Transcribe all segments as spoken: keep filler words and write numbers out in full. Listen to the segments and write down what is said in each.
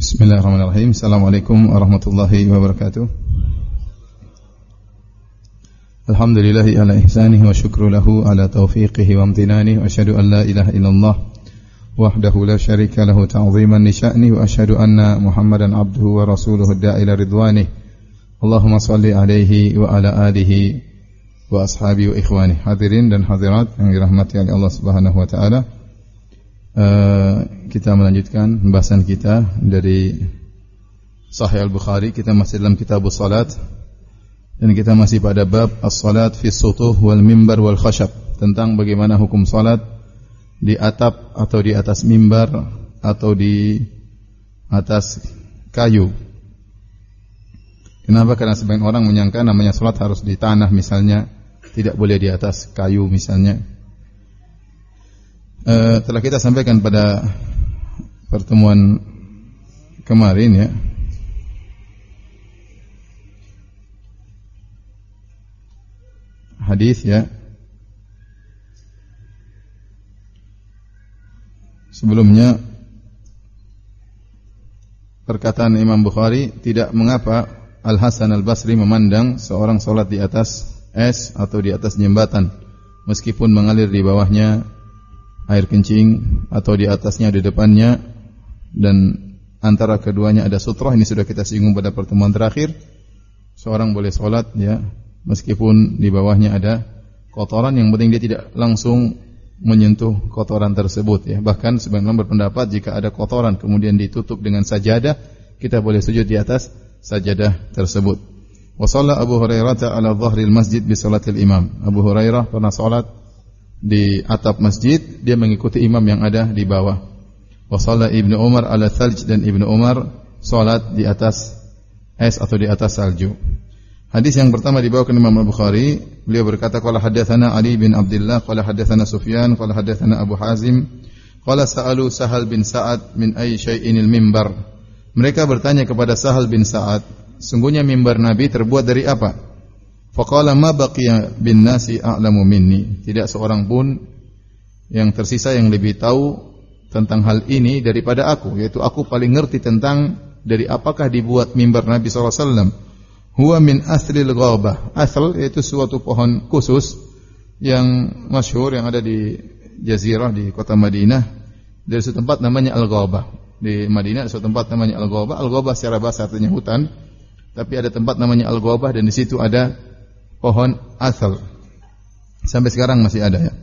Bismillahirrahmanirrahim. Assalamualaikum warahmatullahi wabarakatuh. Alhamdulillahi ala ihsanihi wa syukru lahu ala taufiqihi wa amtinanihi wa asyhadu an la ilaha illallah wahdahu la syarika lahu ta'ziman li sya'nihi wa asyhadu anna Muhammadan abduhu wa rasuluhu da'i ila ridwanihi. Allahumma shalli alaihi wa ala alihi wa ashabihi wa ikhwani. Hadirin dan hadirat yang dirahmati oleh Allah Subhanahu wa taala. Uh, kita melanjutkan pembahasan kita dari Sahih Al-Bukhari. Kita masih dalam Kitabus Salat dan kita masih pada bab as-salat fi sutuh wal mimbar wal khashab, tentang bagaimana hukum salat di atap atau di atas mimbar atau di atas kayu. Kenapa? Karena sebagian orang menyangka namanya salat harus di tanah misalnya, tidak boleh di atas kayu misalnya. Uh, telah kita sampaikan pada pertemuan kemarin ya, hadis ya, sebelumnya perkataan Imam Bukhari, tidak mengapa Al-Hasan Al-Basri memandang seorang salat di atas es atau di atas jembatan meskipun mengalir di bawahnya air kencing atau di atasnya, di depannya, dan antara keduanya ada sutrah. Ini sudah kita singgung pada pertemuan terakhir. Seorang boleh sholat ya meskipun di bawahnya ada kotoran, yang penting dia tidak langsung menyentuh kotoran tersebut ya. Bahkan sebagian orang berpendapat jika ada kotoran kemudian ditutup dengan sajadah, kita boleh sujud di atas sajadah tersebut. Wa shalla Abu Hurairah ala dhahril masjid bi salatil imam. Abu Hurairah pernah salat di atap masjid, dia mengikuti imam yang ada di bawah. Wa shalla Ibnu Umar ala thalj, dan Ibnu Umar salat di atas es atau di atas salju. Hadis yang pertama dibawakan Imam Al-Bukhari, beliau berkata qala hadatsana Ali bin Abdullah qala hadatsana Sufyan qala hadatsana Abu Hazim qala sa'alu Sahal bin Sa'ad min ayyi syai'inil mimbar. Mereka bertanya kepada Sahal bin Sa'ad, sungguhnya mimbar Nabi terbuat dari apa? Faqala ma baqiya bin nasi a'lamu minni. Tidak seorang pun yang tersisa yang lebih tahu tentang hal ini daripada aku, yaitu aku paling ngerti tentang dari apakah dibuat mimbar Nabi sallallahu alaihi wasallam. Huwa min aslil ghabah. Asl yaitu suatu pohon khusus yang masyhur yang ada di Jazirah di kota Madinah. Dari suatu tempat namanya Al-Ghabah. Di Madinah ada suatu tempat namanya Al-Ghabah. Al-Ghabah secara bahasa artinya hutan, tapi ada tempat namanya Al-Ghabah dan di situ ada pohon asal. Sampai sekarang masih ada ya.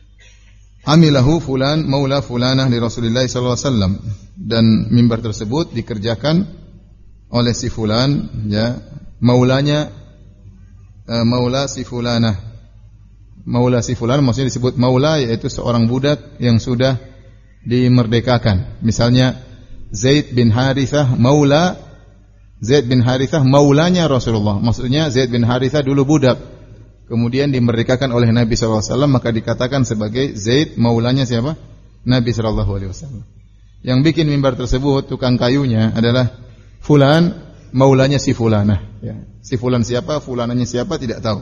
Amilahu fulan maula fulanah li Rasulillah sallallahu alaihi wasallam, dan mimbar tersebut dikerjakan oleh si fulan ya, maulanya uh, maula si fulanah. Maula si fulan maksudnya disebut maula, yaitu seorang budak yang sudah dimerdekakan. Misalnya Zaid bin Harithah maula Zaid bin Harithah maulanya Rasulullah. Maksudnya Zaid bin Harithah dulu budak, kemudian dimerdekakan oleh Nabi sallallahu alaihi wasallam, maka dikatakan sebagai Zaid maulanya siapa? Nabi sallallahu alaihi wasallam. Yang bikin mimbar tersebut, tukang kayunya adalah fulan maulanya si fulanah ya. Si fulan siapa, fulananya siapa tidak tahu.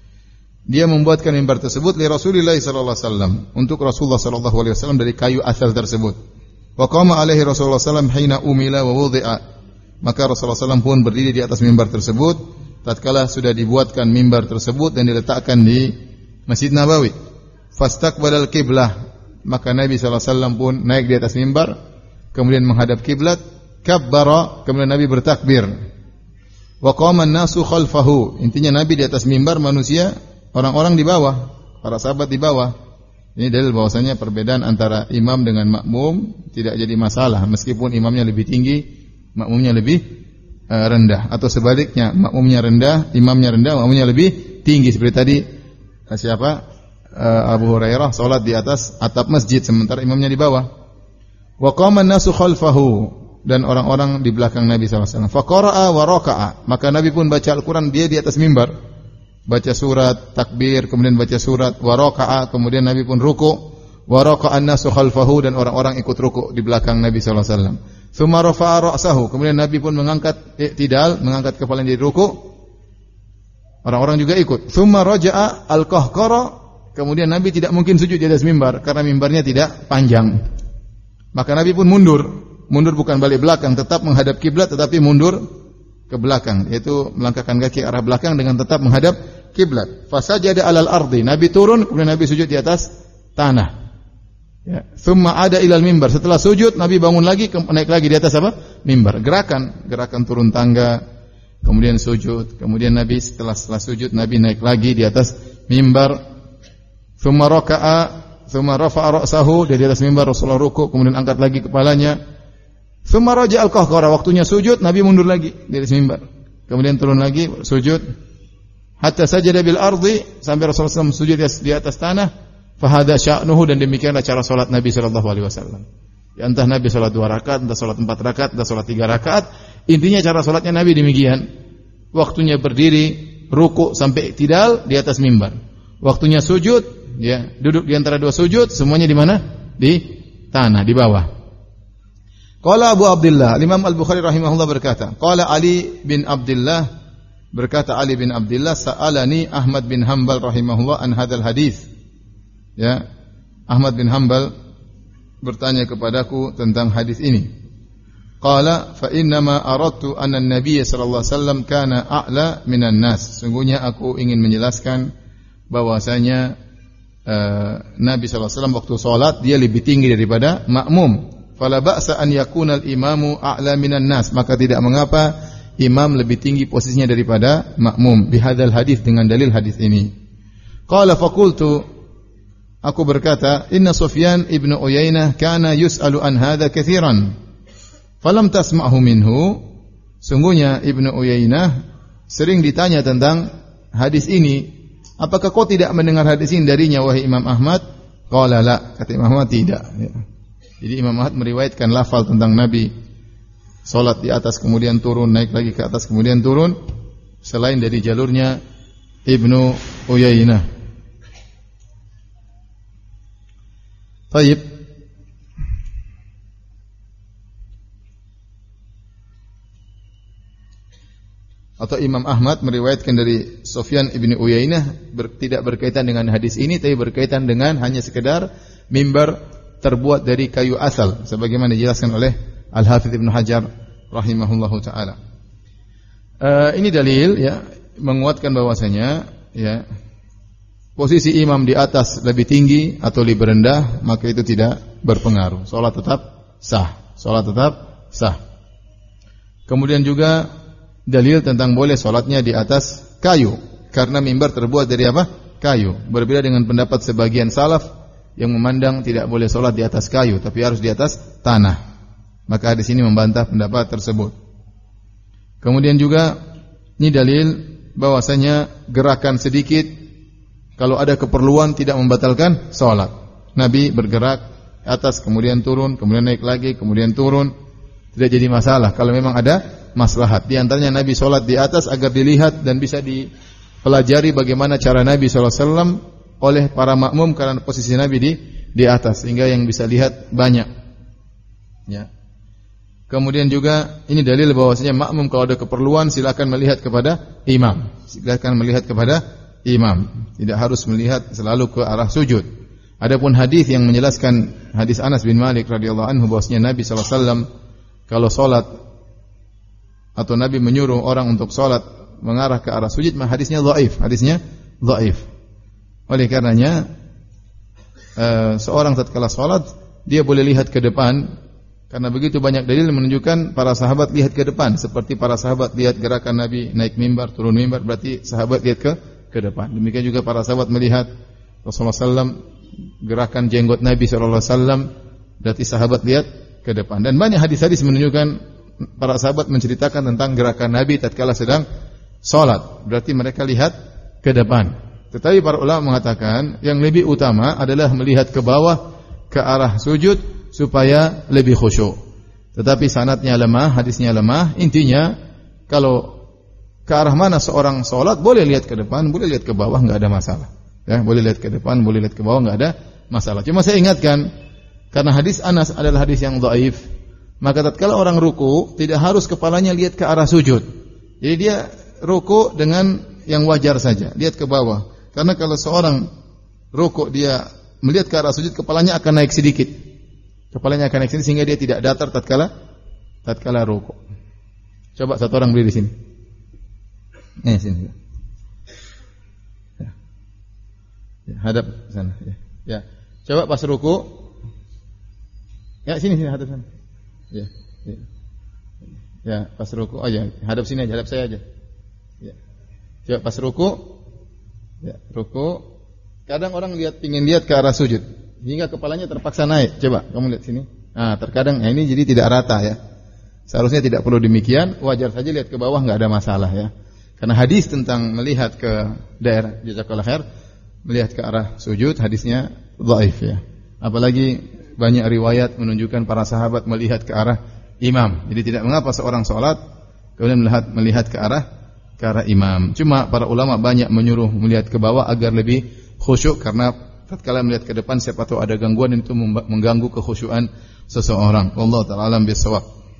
Dia membuatkan mimbar tersebut li Rasulillah sallallahu alaihi wasallam, untuk Rasulullah sallallahu alaihi wasallam dari kayu asal tersebut. Wa qama alaihi Rasulullah sallallahu alaihi wasallam hina umila wa wudi'a. Maka Rasulullah sallallahu alaihi wasallam pun berdiri di atas mimbar tersebut tatkala sudah dibuatkan mimbar tersebut dan diletakkan di Masjid Nabawi. Fastaqbalal qiblah, maka Nabi sallallahu alaihi wasallam pun naik di atas mimbar kemudian menghadap kiblat, kabbara, kemudian Nabi bertakbir. Wa qama an-nasu khalfahu, intinya Nabi di atas mimbar, manusia orang-orang di bawah, para sahabat di bawah. Ini dalil bahwasanya perbedaan antara imam dengan makmum tidak jadi masalah meskipun imamnya lebih tinggi, makmumnya lebih uh, rendah, atau sebaliknya, makmumnya rendah, imamnya rendah, makmumnya lebih tinggi. Seperti tadi uh, siapa? Uh, Abu Hurairah salat di atas atap masjid sementara imamnya di bawah. Wa qama an-nasu khalfahu, dan orang-orang di belakang Nabi sallallahu alaihi wasallam. Fa qara'a wa raka'a, maka Nabi pun baca Al-Qur'an, dia di atas mimbar, baca surat, takbir, kemudian baca surat, wa raka'a, kemudian Nabi pun ruku', wa raka'a an-nasu khalfahu, dan orang-orang ikut ruku' di belakang Nabi sallallahu alaihi wasallam. Tsumma rafa'a ra'sahu, kemudian Nabi pun mengangkat i'tidal, mengangkat kepalanya dari ruku'. Orang-orang juga ikut. Tsumma raja'a al-qahqara, kemudian Nabi tidak mungkin sujud di atas mimbar karena mimbarnya tidak panjang. Maka Nabi pun mundur. Mundur bukan balik belakang, tetap menghadap kiblat tetapi mundur ke belakang, yaitu melangkahkan kaki arah belakang dengan tetap menghadap kiblat. Fasajada 'alal ardi. Nabi turun, kemudian Nabi sujud di atas tanah. Ya, thumma ada ilal mimbar. Setelah sujud, Nabi bangun lagi, naik lagi di atas apa? Mimbar. Gerakan, gerakan turun tangga, kemudian sujud, kemudian Nabi setelah setelah sujud Nabi naik lagi di atas mimbar. Thumma raka'a, thumma rafa'a ra'sahu, di atas mimbar Rasulullah ruku, kemudian angkat lagi kepalanya. Thumma raja'al qahqara, waktunya sujud, Nabi mundur lagi di atas mimbar. Kemudian turun lagi sujud. Hatta sajada bil ardi, sampai Rasulullah shallallahu alaihi wasallam sujud di atas tanah. Fahada sya'nuhu, dan demikianlah cara salat Nabi sallallahu alaihi wasallam. Ya, entah Nabi salat dua rakaat, entah salat empat rakaat, entah salat tiga rakaat, intinya cara salatnya Nabi demikian. Waktunya berdiri, ruku sampai tidal di atas mimbar. Waktunya sujud, ya, duduk di antara dua sujud, semuanya di mana? Di tanah, di bawah. Qala Abu Abdullah, Imam Al-Bukhari rahimahullah berkata, qala Ali bin Abdullah, berkata Ali bin Abdullah, sa'alani Ahmad bin Hanbal rahimahullah an hadzal hadis. Ya, Ahmad bin Hanbal bertanya kepadaku tentang hadis ini. Qala fa inna ma aradtu anna an-nabiy sallallahu alaihi wasallam kana a'la minan nas. Sungguhnya aku ingin menjelaskan bahwasanya uh, Nabi sallallahu alaihi wasallam waktu salat dia lebih tinggi daripada makmum. Fala ba'sa an yakuna al-imamu a'la minan nas. Maka tidak mengapa imam lebih tinggi posisinya daripada makmum. Bihadzal hadis, dengan dalil hadis ini. Qala faqultu, aku berkata, inna Sufyan ibnu Uyainah kana yus'alu an hadha katsiran. Falam tasma'hu minhu. Sungguhnya Ibnu Uyainah sering ditanya tentang hadis ini. Apakah kau tidak mendengar hadis ini darinya, wahai Imam Ahmad? Qala la, kata Imam Ahmad tidak. Ya. Jadi Imam Ahmad meriwayatkan lafal tentang Nabi salat di atas kemudian turun, naik lagi ke atas kemudian turun, selain dari jalurnya Ibnu Uyainah. Baik. Atau Imam Ahmad meriwayatkan dari Sufyan ibn Uyainah ber, tidak berkaitan dengan hadis ini, tapi berkaitan dengan hanya sekedar mimbar terbuat dari kayu asal, sebagaimana dijelaskan oleh Al-Hafidz Ibnu Hajar rahimahullahu taala. Uh, ini dalil, ya, menguatkan bahwasanya, ya, posisi imam di atas lebih tinggi atau lebih rendah, maka itu tidak berpengaruh. Salat tetap sah. Salat tetap sah. Kemudian juga dalil tentang boleh salatnya di atas kayu, karena mimbar terbuat dari apa? Kayu. Berbeda dengan pendapat sebagian salaf yang memandang tidak boleh salat di atas kayu, tapi harus di atas tanah. Maka di sini membantah pendapat tersebut. Kemudian juga ini dalil bahwasanya gerakan sedikit kalau ada keperluan tidak membatalkan salat. Nabi bergerak atas kemudian turun, kemudian naik lagi, kemudian turun, tidak jadi masalah kalau memang ada maslahat. Di antaranya Nabi salat di atas agar dilihat dan bisa dipelajari bagaimana cara Nabi sallallahu alaihi wasallam oleh para makmum, karena posisi Nabi di di atas sehingga yang bisa lihat banyak. Ya. Kemudian juga ini dalil bahwasanya makmum kalau ada keperluan silakan melihat kepada imam. Silakan melihat kepada imam, tidak harus melihat selalu ke arah sujud. Adapun hadis yang menjelaskan hadis Anas bin Malik radhiyallahu anhu bahwasanya Nabi sallallahu alaihi wasallam kalau salat atau Nabi menyuruh orang untuk salat mengarah ke arah sujud, maka hadisnya dhaif, hadisnya dhaif. Oleh karenanya uh, seorang tatkala salat dia boleh lihat ke depan, karena begitu banyak dalil menunjukkan para sahabat lihat ke depan, seperti para sahabat lihat gerakan Nabi naik mimbar, turun mimbar, berarti sahabat lihat ke ke depan. Demikian juga para sahabat melihat Rasulullah sallallahu alaihi wasallam gerakan jenggot Nabi sallallahu alaihi wasallam, berarti sahabat lihat ke depan. Dan banyak hadis-hadis menunjukkan para sahabat menceritakan tentang gerakan Nabi tatkala sedang salat, berarti mereka lihat ke depan. Tetapi para ulama mengatakan yang lebih utama adalah melihat ke bawah ke arah sujud supaya lebih khusyuk. Tetapi sanadnya lemah, hadisnya lemah. Intinya kalau ke arah mana seorang salat boleh lihat ke depan, boleh lihat ke bawah, enggak ada masalah. Ya, boleh lihat ke depan, boleh lihat ke bawah, enggak ada masalah. Cuma saya ingatkan, karena hadis Anas adalah hadis yang dhaif, maka tatkala orang ruku tidak harus kepalanya lihat ke arah sujud. Jadi dia ruku dengan yang wajar saja, lihat ke bawah. Karena kalau seorang ruku dia melihat ke arah sujud, kepalanya akan naik sedikit. Kepalanya akan naik sini sehingga dia tidak datar tatkala tatkala rukuk. Coba satu orang berdiri di sini. Eh sini. Ya. Ya, hadap sana. Ya. Ya. Coba pas rukuk. Ya sini sini hadap sana. Ya. Ya. Ya pas rukuk. Oh ya hadap sini aja, hadap saya aja. Ya. Coba pas rukuk. Ya rukuk. Kadang orang lihat pingin lihat ke arah sujud, hingga kepalanya terpaksa naik. Coba kamu lihat sini. Nah, terkadang nah ini jadi tidak rata ya. Seharusnya tidak perlu demikian. Wajar saja lihat ke bawah, nggak ada masalah ya. Karena hadis tentang melihat ke daerah jazakallahu khair, melihat ke arah sujud, hadisnya dhaif ya. Apalagi banyak riwayat menunjukkan para sahabat melihat ke arah imam. Jadi tidak mengapa seorang sholat kemudian melihat melihat ke arah ke arah imam. Cuma para ulama banyak menyuruh melihat ke bawah agar lebih khusyuk, karena tatkala melihat ke depan siapa tahu ada gangguan itu mengganggu kekhusyuan seseorang. Wallahu ta'ala alam bisawab.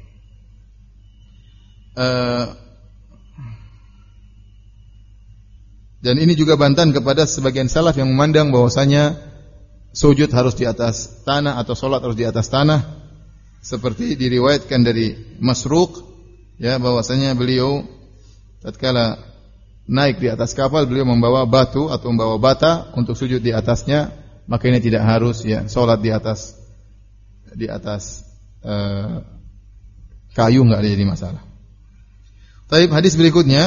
Uh, dan ini juga bantahan kepada sebagian salaf yang memandang bahwasanya sujud harus di atas tanah atau salat harus di atas tanah, seperti diriwayatkan dari Masruq ya, bahwasanya beliau tatkala naik di atas kapal beliau membawa batu atau membawa bata untuk sujud di atasnya, maka ini tidak harus ya salat di atas di atas uh, kayu, enggak ada jadi masalah. Baik, hadis berikutnya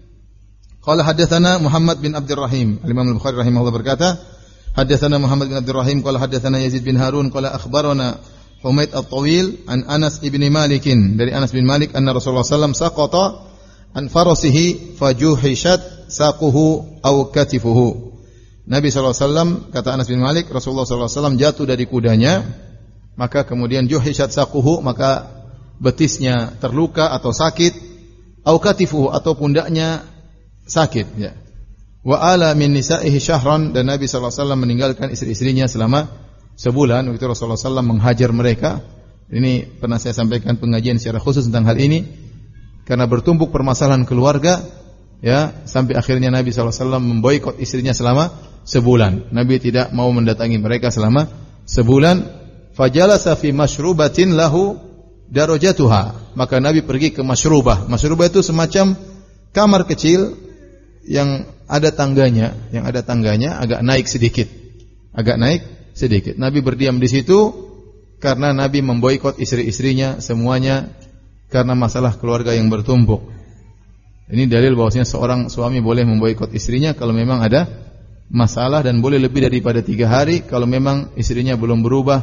qala hadatsana Muhammad bin Abdurrahim, Imam Al-Bukhari rahimahullah berkata, hadatsana Muhammad bin Abdurrahim qala hadatsana Yazid bin Harun qala akhbarana Humaid At-Tawil an Anas ibn Malik, dari Anas bin Malik anna Rasulullah sallallahu alaihi wasallam saqata an farasihi fajuhishat saquhu aw katifuhu. Nabi sallallahu alaihi wasallam, kata Anas bin Malik, Rasulullah sallallahu alaihi wasallam jatuh dari kudanya, maka kemudian juhishat saquhu, maka betisnya terluka atau sakit, aw katifuhu, atau pundaknya sakit ya. Wa ala min nisaihi syahran, dan Nabi sallallahu alaihi wasallam meninggalkan istri-istrinya selama sebulan. Waktu Rasulullah sallallahu alaihi wasallam menghajar mereka. Ini pernah saya sampaikan pengajian secara khusus tentang hal ini. Karena bertumpuk permasalahan keluarga, ya, sampai akhirnya Nabi sallallahu alaihi wasallam memboikot istrinya selama sebulan. Nabi tidak mau mendatangi mereka selama sebulan. Fajalasa fi masyrubatin lahu darajatuha. Maka Nabi pergi ke masyrubah. Masyrubah itu semacam kamar kecil yang ada tangganya, yang ada tangganya agak naik sedikit. Agak naik sedikit. Nabi berdiam di situ karena Nabi memboikot istri-istrinya semuanya karena masalah keluarga yang bertumpuk. Ini dalil bahwasanya seorang suami boleh memboikot istrinya kalau memang ada masalah, dan boleh lebih daripada tiga hari kalau memang istrinya belum berubah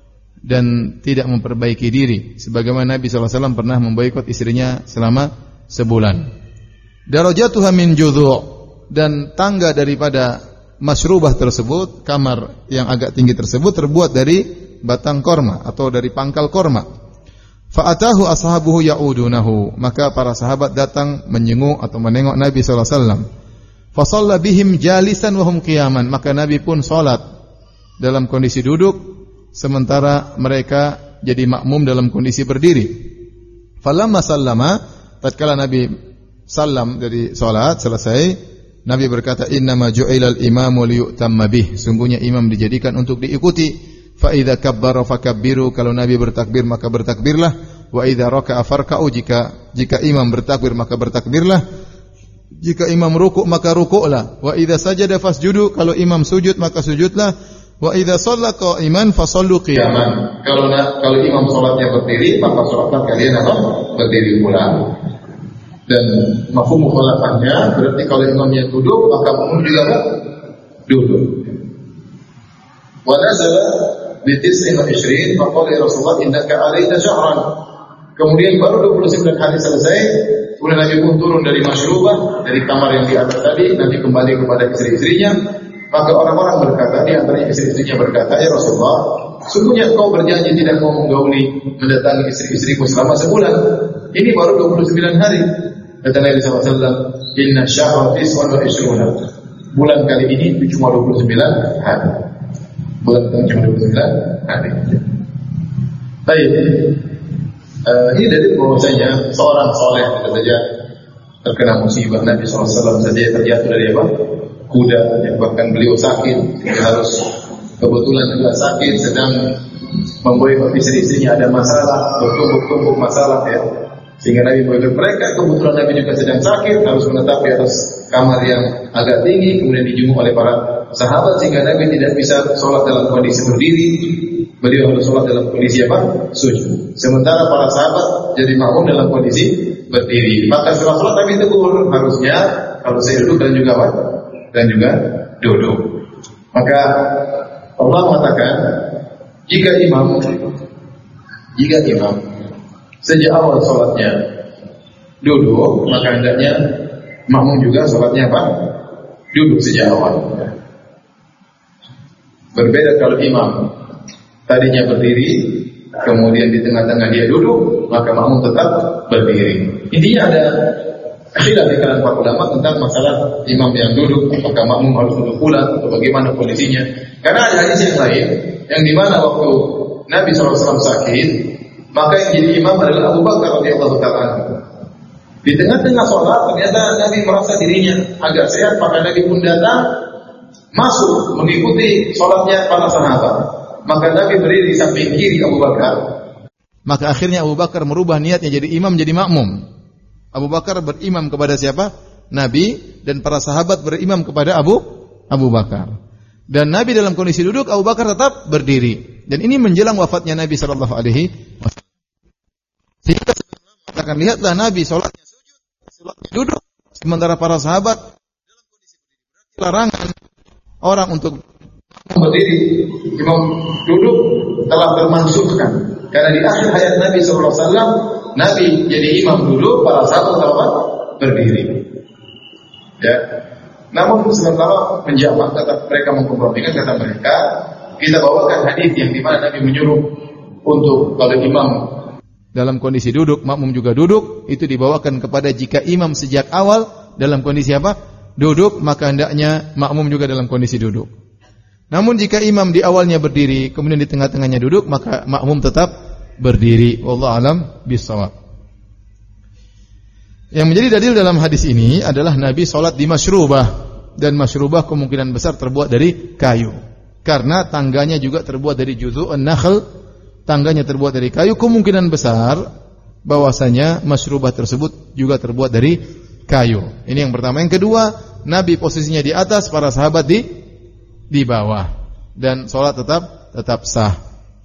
dan tidak memperbaiki diri. Sebagaimana Nabi sallallahu alaihi wasallam pernah memboikot istrinya selama sebulan. Darajatuha min judhu', dan tangga daripada masyrubah tersebut, kamar yang agak tinggi tersebut terbuat dari batang korma atau dari pangkal korma. Fa'atahu ashabuhu ya'udunahu, maka para sahabat datang menyenguk atau menengok Nabi sallallahu alaihi wasallam. Fa shalla bihim jalisan wa hum qiyaman, maka Nabi pun salat dalam kondisi duduk sementara mereka jadi makmum dalam kondisi berdiri. Falamma sallama, tatkala Nabi salam dari salat selesai, Nabi berkata, innama ju'ilal imamu liyu'tamma bih, sungguhnya imam dijadikan untuk diikuti. Fa idza kabbara fakabbiru, kalau Nabi bertakbir maka bertakbirlah. Wa idza raka'a farka'u, jika jika imam bertakbir maka bertakbirlah. Jika imam rukuk maka rukuklah. Wa idza sajada fasjudu, kalau imam sujud maka sujudlah. Wa idza shalla qa'iman fasallu qiyaman, kalau kalau imam salatnya berdiri maka salatlah kalian apa? Berdiri pula. Dan mafhum mukhalafatnya berarti kalau imamnya duduk maka makmum juga duduk. Wa nazala di tis'in wa ishrin faqala Rasulullah innaka alaita syahran. Kemudian baru dua puluh sembilan hari selesai, kemudian Nabi pun turun dari masyrubah, dari kamar yang di atas tadi. Nabi kembali kepada istri-istrinya. Maka orang-orang berkata, di antaranya istri-istrinya berkata, ya Rasulullah, sungguhnya engkau berjanji tidak mau menggauli, mendatangi istri-istriku selama sebulan. Ini baru dua puluh sembilan hari. Kata Nabi sallallahu alaihi wasallam, inna syahra tis'un wa ishruna. Bulan kali ini cuma dua puluh sembilan hari. Bulan kali cuma dua puluh sembilan hari. Baik. Uh, ini dari bahwasanya seorang soleh saja terkena musibah, Nabi sallallahu alaihi wasallam saja terjatuh dari apa? Kuda, yang bahkan beliau sakit, harus kebetulan juga sakit, sedang memboikot istri-istrinya, ada masalah, bertumpuk-tumpuk masalah ya. Sehingga Nabi boikot mereka. Kebetulan Nabi juga sedang sakit, harus menetap di atas kamar yang agak tinggi, kemudian dijenguk oleh para sahabat sehingga Nabi tidak bisa sholat dalam kondisi berdiri. Beliau harus sholat dalam kondisi apa? Sujud. Sementara para sahabat jadi makmum dalam kondisi berdiri. Maka setelah sholat Nabi tegur, harusnya kalau saya duduk dan juga apa? Dan juga duduk. Maka Allah mengatakan, jika imam, jika imam sejak awal sholatnya duduk, maka hendaknya makmum juga sholatnya apa? Duduk sejak awal. Berbeda kalau imam tadinya berdiri, kemudian di tengah-tengah dia duduk, maka makmum tetap berdiri. Intinya ada khilaf di kalangan para ulama tentang masalah imam yang duduk, apakah makmum harus duduk pula atau bagaimana kondisinya. Karena ada hadis yang lain yang di mana waktu Nabi shallallahu alaihi wasallam sakit, maka yang jadi imam adalah Abu Bakar radhiyallahu ta'ala. Di tengah-tengah sholat ternyata Nabi merasa dirinya agak sehat, maka Nabi pun datang masuk mengikuti sholatnya para sahabat. Maka Nabi berdiri di samping kiri Abu Bakar. Maka akhirnya Abu Bakar merubah niatnya jadi imam jadi makmum. Abu Bakar berimam kepada siapa? Nabi, dan para sahabat berimam kepada Abu Abu Bakar. Dan Nabi dalam kondisi duduk, Abu Bakar tetap berdiri. Dan ini menjelang wafatnya Nabi sallallahu alaihi wasallam. Sehingga akan lihatlah Nabi salatnya sujud, salatnya duduk, sementara para sahabat dalam kondisi berdiri. Larangan orang untuk berdiri, imam duduk telah bermansukhkan. Karena di akhir hayat Nabi sallallahu alaihi wasallam, Nabi jadi imam duduk, para sahabat tetap berdiri. Ya. Namun sementara menjawab, kata mereka mengkompromikan, kata mereka, kita bawakan hadis yang di mana Nabi menyuruh untuk kalau imam dalam kondisi duduk, makmum juga duduk, itu dibawakan kepada jika imam sejak awal dalam kondisi apa? Duduk, maka hendaknya makmum juga dalam kondisi duduk. Namun jika imam di awalnya berdiri, kemudian di tengah-tengahnya duduk, maka makmum tetap berdiri. Wallahu a'lam bishawab. Yang menjadi dalil dalam hadis ini adalah Nabi salat di masyrubah, dan masyrubah kemungkinan besar terbuat dari kayu. Karena tangganya juga terbuat dari judhu'un nakhl, tangganya terbuat dari kayu, kemungkinan besar bahwasanya masyrubah tersebut juga terbuat dari kayu. Ini yang pertama. Yang kedua, Nabi posisinya di atas, para sahabat di di bawah, dan salat tetap tetap sah.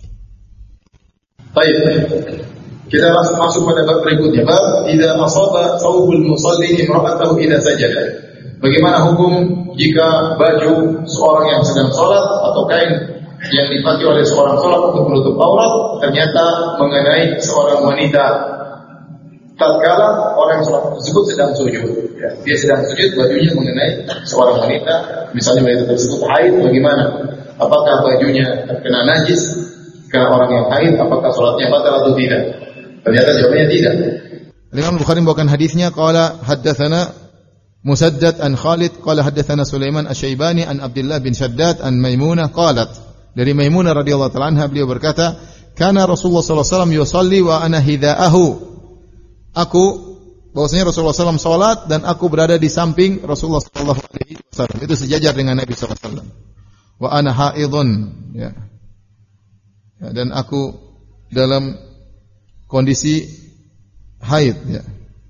Baik. Kita masuk pada bab berikutnya. Bab idza asaba thawbul musalli imra'atahu idza sajada. Bagaimana hukum jika baju seorang yang sedang salat atau kain yang dipakai oleh seorang salat untuk menutup aurat ternyata mengenai seorang wanita tatkala orang salat tersebut sedang sujud. Ya, dia sedang sujud, bajunya mengenai seorang wanita, misalnya wanita tersebut haid, bagaimana? Apakah bajunya terkena najis karena orang yang haid, apakah salatnya batal atau tidak? Ternyata jawabannya tidak. Imam Bukhari membawakan hadisnya, qala haddatsana Musaddad an Khalid qala haddatsana Sulaiman Asy-Syaibani an Abdullah bin Shaddad an Maimunah qalat. Dari Maimunah radhiyallahu ta'ala anha, beliau berkata, kana Rasulullah sallallahu alaihi wasallam yusalli wa ana hidaahu. Aku bahwasanya Rasulullah sallallahu alaihi wasallam salat dan aku berada di samping Rasulullah sallallahu alaihi wasallam. Itu sejajar dengan Nabi sallallahu alaihi wasallam. Wa ana haidun, ya. Ya, dan aku dalam kondisi haid, ya.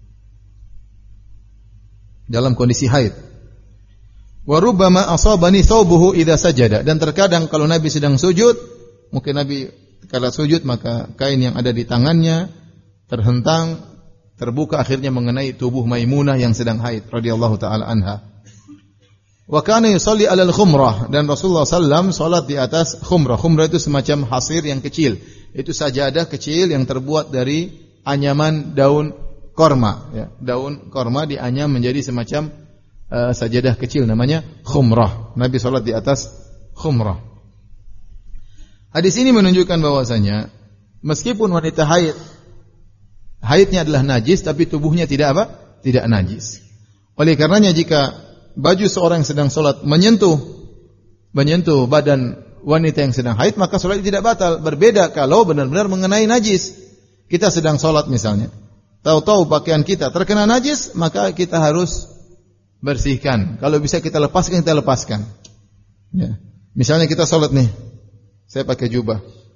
Dalam kondisi haid. Wa rubbama asabani thawbuhu idza sajada, dan terkadang kalau Nabi sedang sujud, mungkin Nabi kala sujud maka kain yang ada di tangannya terhentang, terbuka, akhirnya mengenai tubuh Maimunah yang sedang haid radhiyallahu taala anha. Wa kana yusalli 'alal khumrah, dan Rasulullah sallallahu alaihi wasallam salat di atas khumrah. Khumrah itu semacam hasir yang kecil. Itu sajadah kecil yang terbuat dari anyaman daun korma, ya. Daun korma dianyam menjadi semacam uh, sajadah kecil, namanya khumrah. Nabi salat di atas khumrah. Hadis ini menunjukkan bahwasanya meskipun wanita haid, haidnya adalah najis, tapi tubuhnya tidak apa? Tidak najis. Oleh karenanya jika baju seorang yang sedang salat menyentuh menyentuh badan wanita yang sedang haid, maka salat tidak batal. Berbeda kalau benar-benar mengenai najis. Kita sedang salat misalnya, tahu-tahu pakaian kita terkena najis, maka kita harus bersihkan. Kalau bisa kita lepaskan, kita lepaskan. Ya. Misalnya kita salat nih, saya pakai jubah,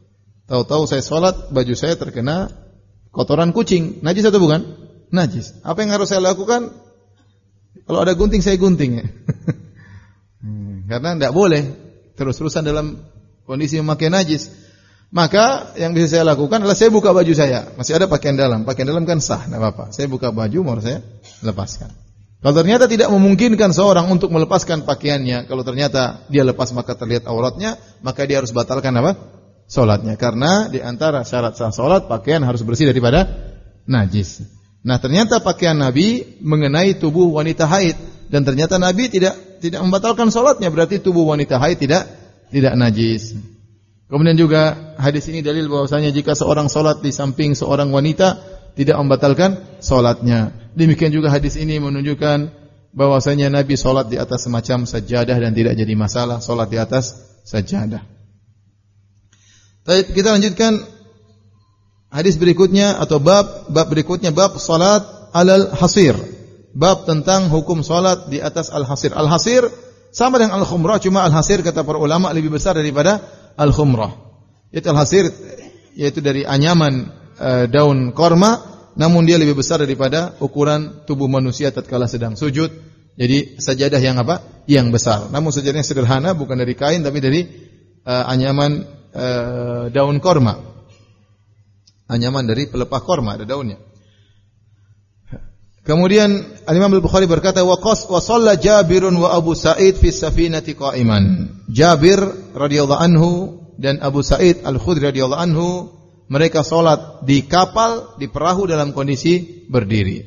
Tahu-tahu saya sholat, baju saya terkena kotoran kucing. Najis atau bukan? Najis. Apa yang harus saya lakukan? Kalau ada gunting, saya gunting. Ya. Karena tidak boleh terus-terusan dalam kondisi memakai najis. Maka yang bisa saya lakukan adalah saya buka baju saya. Masih ada pakaian dalam. Pakaian dalam kan sah, tidak apa-apa. Saya buka baju, mau saya lepaskan. Kalau ternyata tidak memungkinkan seorang untuk melepaskan pakaiannya, kalau ternyata dia lepas maka terlihat auratnya, maka dia harus batalkan apa? Salatnya. Karena di antara syarat sah salat, pakaian harus bersih daripada najis. Nah, ternyata pakaian Nabi mengenai tubuh wanita haid, dan ternyata Nabi tidak tidak membatalkan salatnya, berarti tubuh wanita haid tidak tidak najis. Kemudian juga hadis ini dalil bahwasanya jika seorang salat di samping seorang wanita tidak membatalkan salatnya. Demikian juga hadis ini menunjukkan bahwasanya Nabi salat di atas semacam sajadah dan tidak jadi masalah salat di atas sajadah. Baik, kita lanjutkan hadis berikutnya atau bab bab berikutnya, bab salat alal hasir. Bab tentang hukum salat di atas al-hasir. Al-hasir sama dengan al-khumrah, cuma al-hasir kata para ulama lebih besar daripada al-khumrah. Itu al-hasir yaitu dari anyaman e, daun korma, namun dia lebih besar daripada ukuran tubuh manusia tatkala sedang sujud. Jadi sajadah yang apa? Yang besar. Namun sajadahnya sederhana, bukan dari kain tapi dari e, anyaman e, daun korma. Anyaman dari pelepah korma, ada daunnya. Kemudian Al-Imam Al-Bukhari berkata, wa qas wa shalla Jabirun wa Abu Sa'id fi safinati qa'iman. Jabir radhiyallahu anhu dan Abu Sa'id Al-Khudri radhiyallahu anhu, mereka salat di kapal, di perahu dalam kondisi berdiri.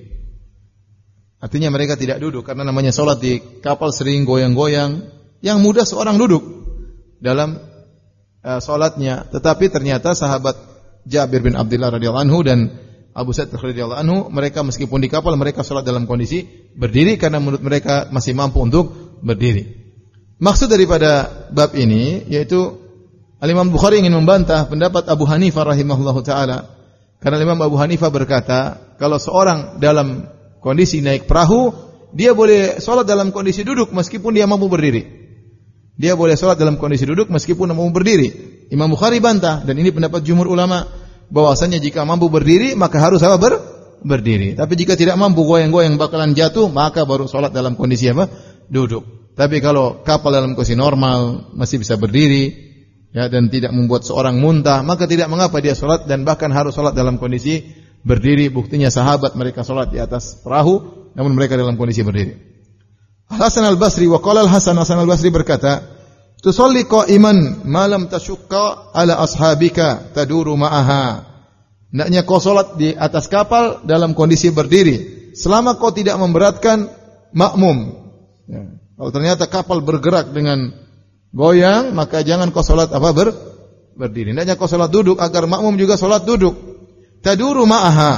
Artinya mereka tidak duduk, karena namanya salat di kapal sering goyang-goyang. Yang mudah seorang duduk dalam uh, salatnya, tetapi ternyata sahabat Jabir bin Abdullah radhiyallahu anhu dan Abu Sa'id radhiyallahu anhu, mereka meskipun di kapal mereka salat dalam kondisi berdiri karena menurut mereka masih mampu untuk berdiri. Maksud daripada bab ini yaitu Al-Imam Bukhari ingin membantah pendapat Abu Hanifah rahimahullahu taala. Karena Imam Abu Hanifah berkata, kalau seorang dalam kondisi naik perahu, dia boleh salat dalam kondisi duduk meskipun dia mampu berdiri. Dia boleh salat dalam kondisi duduk meskipun mampu berdiri. Imam Bukhari bantah, dan ini pendapat jumhur ulama, bahwasanya jika mampu berdiri maka harus apa? Ber, berdiri. Tapi jika tidak mampu, goyang-goyang bakalan jatuh, maka baru salat dalam kondisi apa? Duduk. Tapi kalau kapal dalam kondisi normal masih bisa berdiri, ya, dan tidak membuat seorang muntah, maka tidak mengapa dia salat, dan bahkan harus salat dalam kondisi berdiri. Buktinya sahabat mereka salat di atas perahu namun mereka dalam kondisi berdiri. Hasan Al-Basri wa qala Al-Hasan Hasan Al-Basri berkata, tusalli qa'iman ma lam tashukka ala ashabika taduru ma'aha. Hendaknya kau salat di atas kapal dalam kondisi berdiri selama kau tidak memberatkan makmum. Ya. Kalau ternyata kapal bergerak dengan goyang, maka jangan kau salat apa? Ber, berdiri. Hendaknya kau salat duduk agar makmum juga salat duduk. Taduru ma'aha.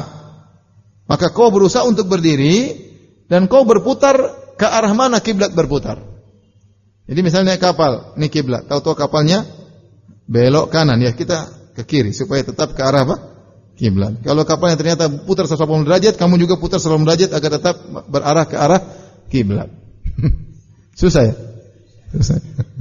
Maka kau berusaha untuk berdiri dan kau berputar ke arah mana kiblat berputar. Jadi misalnya naik kapal, ini kiblat, tahu-tahu kapalnya belok kanan, ya kita ke kiri supaya tetap ke arah apa? Kiblat. Kalau kapalnya ternyata putar seratus delapan puluh derajat, kamu juga putar seratus delapan puluh derajat agar tetap berarah ke arah kiblat. Susah ya? Susah.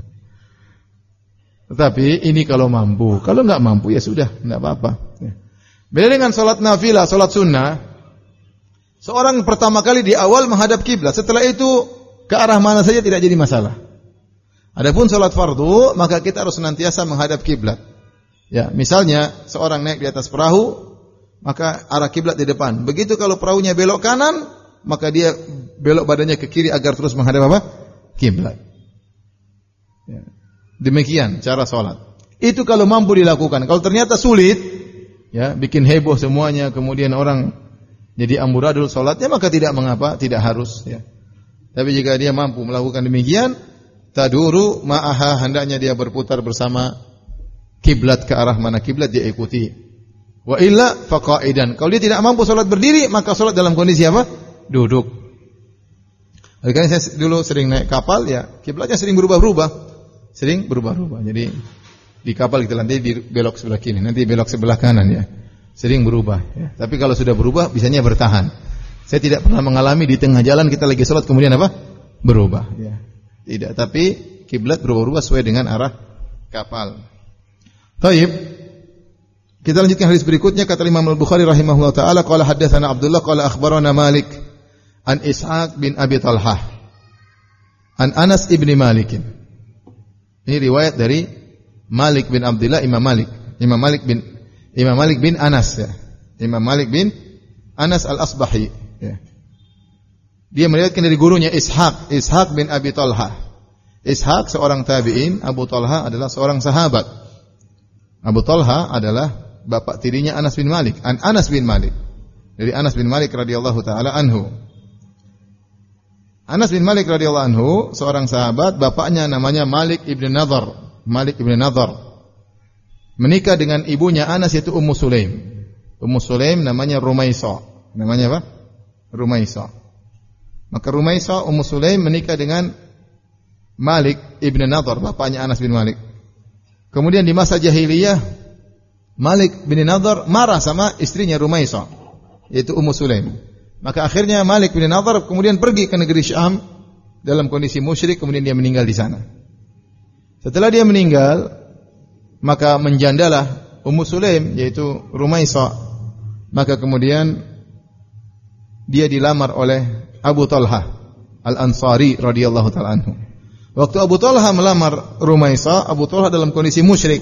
Tetapi ini kalau mampu, kalau enggak mampu ya sudah, enggak apa-apa. Beda dengan salat nafilah, salat sunnah. Seorang pertama kali di awal menghadap kiblat, setelah itu ke arah mana saja tidak jadi masalah. Adapun salat fardu, maka kita harus senantiasa menghadap kiblat. Ya, misalnya seorang naik di atas perahu, maka arah kiblat di depan. Begitu kalau perahunya belok kanan, maka dia belok badannya ke kiri agar terus menghadap apa? Kiblat. Ya. Demikian cara salat. Itu kalau mampu dilakukan. Kalau ternyata sulit, ya, bikin heboh semuanya, kemudian orang jadi amburadul salatnya, maka tidak mengapa, tidak harus, ya. Tapi jika dia mampu melakukan demikian, taduru ma'aha, hendaknya dia berputar bersama kiblat, ke arah mana kiblat dia ikuti. Wa illa faqaidan. Kalau dia tidak mampu salat berdiri, maka salat dalam kondisi apa? Duduk. Oleh karena saya dulu sering naik kapal, ya, kiblatnya sering berubah-ubah. Sering berubah-ubah. Jadi di kapal kita nanti di belok sebelah kiri, nanti belok sebelah kanan, ya. Sering berubah, ya. Tapi kalau sudah berubah, bisanya bertahan. Saya tidak pernah mengalami di tengah jalan kita lagi salat kemudian apa? Berubah, ya. Tidak, tapi kiblat berubah-ubah sesuai dengan arah kapal. Baik. Kita lanjutkan hadis berikutnya, kata Imam Al-Bukhari rahimahullah taala, qala haddatsana Abdullah qala akhbarana Malik an Ishaq bin Abi Talhah an Anas ibn Malik. Ini riwayat dari Malik bin Abdullah Imam Malik, Imam Malik bin Imam Malik bin Anas ya. Imam Malik bin Anas Al-Asbahi ya. Dia meriwayatkan dari gurunya Ishaq, Ishaq bin Abi Talhah. Ishaq seorang tabi'in, Abu Talha adalah seorang sahabat. Abu Talha adalah bapak tirinya Anas bin Malik, An Anas bin Malik. Dari Anas bin Malik radhiyallahu taala anhu. Anas bin Malik radhiyallahu anhu seorang sahabat, bapaknya namanya Malik ibn Nadhr. Malik ibn Nadhr menikah dengan ibunya Anas yaitu Ummu Sulaim. Ummu Sulaim namanya Rumaisa. Namanya apa? Rumaisa. Maka Rumaisa Ummu Sulaim menikah dengan Malik ibn Nadhr, bapaknya Anas bin Malik. Kemudian di masa jahiliyah Malik bin Nadhr marah sama istrinya Rumaisa, yaitu Ummu Sulaim. Maka akhirnya Malik bin Nadhr kemudian pergi ke negeri Syam dalam kondisi musyrik, kemudian dia meninggal di sana. Setelah dia meninggal, maka menjandalah Ummu Sulaim yaitu Rumaisa. Maka kemudian dia dilamar oleh Abu Talha Al-Ansari radhiyallahu taala anhu. Waktu Abu Talha melamar Rumaisa, Abu Talha dalam kondisi musyrik.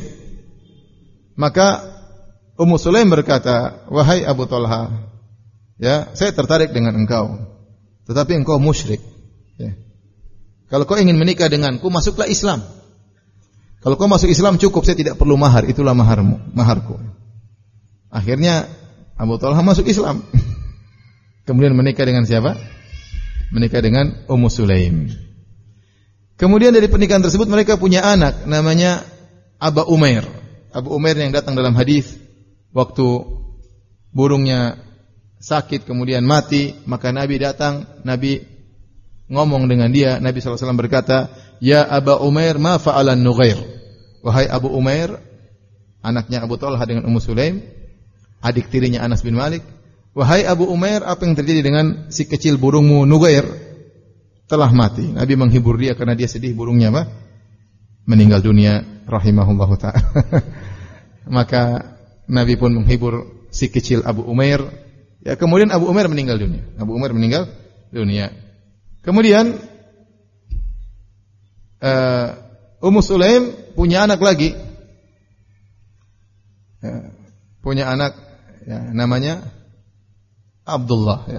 Maka Ummu Sulaim berkata, "Wahai Abu Talha, ya, saya tertarik dengan engkau, tetapi engkau musyrik. Ya. Kalau kau ingin menikah denganku, masuklah Islam. Kalau kau masuk Islam cukup, saya tidak perlu mahar, itulah maharmu, maharku." Akhirnya Abu Talha masuk Islam. Kemudian menikah dengan siapa? Menikah dengan Ummu Sulaim. Kemudian dari pernikahan tersebut mereka punya anak namanya Aba Umair. Abu Umair yang datang dalam hadis waktu burungnya sakit kemudian mati, maka Nabi datang, Nabi ngomong dengan dia, Nabi sallallahu alaihi wasallam berkata, "Ya Aba Umair, ma fa'alan Nughair?" Wahai Abu Umair, anaknya Abu Talha dengan Ummu Sulaim, adik tirinya Anas bin Malik. Wahai Abu Umair, apa yang terjadi dengan si kecil burungmu Nughair? Telah mati. Nabi menghibur dia karena dia sedih burungnya apa? Meninggal dunia rahimahullahu ta'ala. Maka Nabi pun menghibur si kecil Abu Umair. Ya, kemudian Abu Umair meninggal dunia. Abu Umair meninggal dunia. Kemudian uh, Ummu Sulaim punya anak lagi. Ya, punya anak ya, namanya Abdullah ya.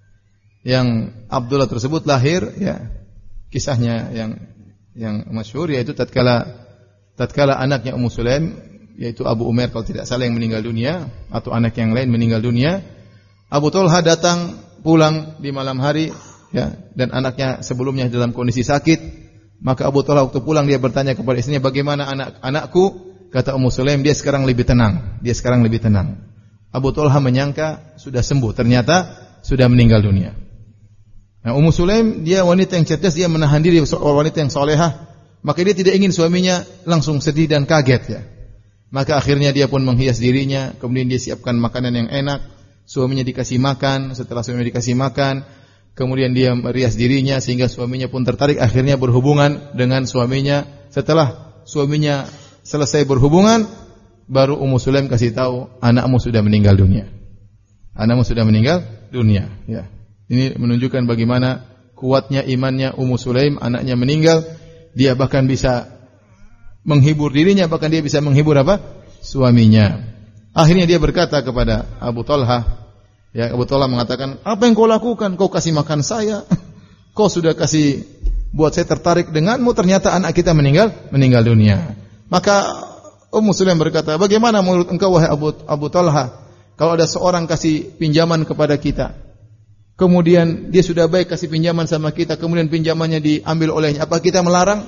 Yang Abdullah tersebut lahir ya, kisahnya yang yang masyhur yaitu tatkala tatkala anaknya Ummu Sulaim yaitu Abu Umair kalau tidak salah yang meninggal dunia atau anak yang lain meninggal dunia, Abu Talha datang pulang di malam hari ya, dan anaknya sebelumnya dalam kondisi sakit. Maka Abu Talha waktu pulang dia bertanya kepada istrinya, "Bagaimana anak-anakku?" Kata Ummu Sulaim, "Dia sekarang lebih tenang. Dia sekarang lebih tenang." Abu Talha menyangka sudah sembuh, ternyata sudah meninggal dunia. Nah, Ummu Sulaim dia wanita yang cerdas, dia menahan diri, wanita yang solehah, maka dia tidak ingin suaminya langsung sedih dan kaget ya. Maka akhirnya dia pun menghias dirinya, kemudian dia siapkan makanan yang enak, suaminya dikasih makan, setelah suaminya dikasih makan, kemudian dia merias dirinya sehingga suaminya pun tertarik, akhirnya berhubungan dengan suaminya. Setelah suaminya selesai berhubungan, baru Ummu Sulaim kasih tahu, anakmu sudah meninggal dunia. Anakmu sudah meninggal dunia. Ya. Ini menunjukkan bagaimana kuatnya imannya Ummu Sulaim, anaknya meninggal, dia bahkan bisa menghibur dirinya, bahkan dia bisa menghibur apa? Suaminya. Akhirnya dia berkata kepada Abu Talha, ya Abu Talha mengatakan, "Apa yang kau lakukan? Kau kasih makan saya, kau sudah kasih buat saya tertarik denganmu, ternyata anak kita meninggal meninggal dunia." Maka Ummu Sulaim berkata, "Bagaimana menurut engkau wahai Abu, Abu Talha, kalau ada seorang kasih pinjaman kepada kita, kemudian dia sudah baik kasih pinjaman sama kita, kemudian pinjamannya diambil olehnya, apa kita melarang?"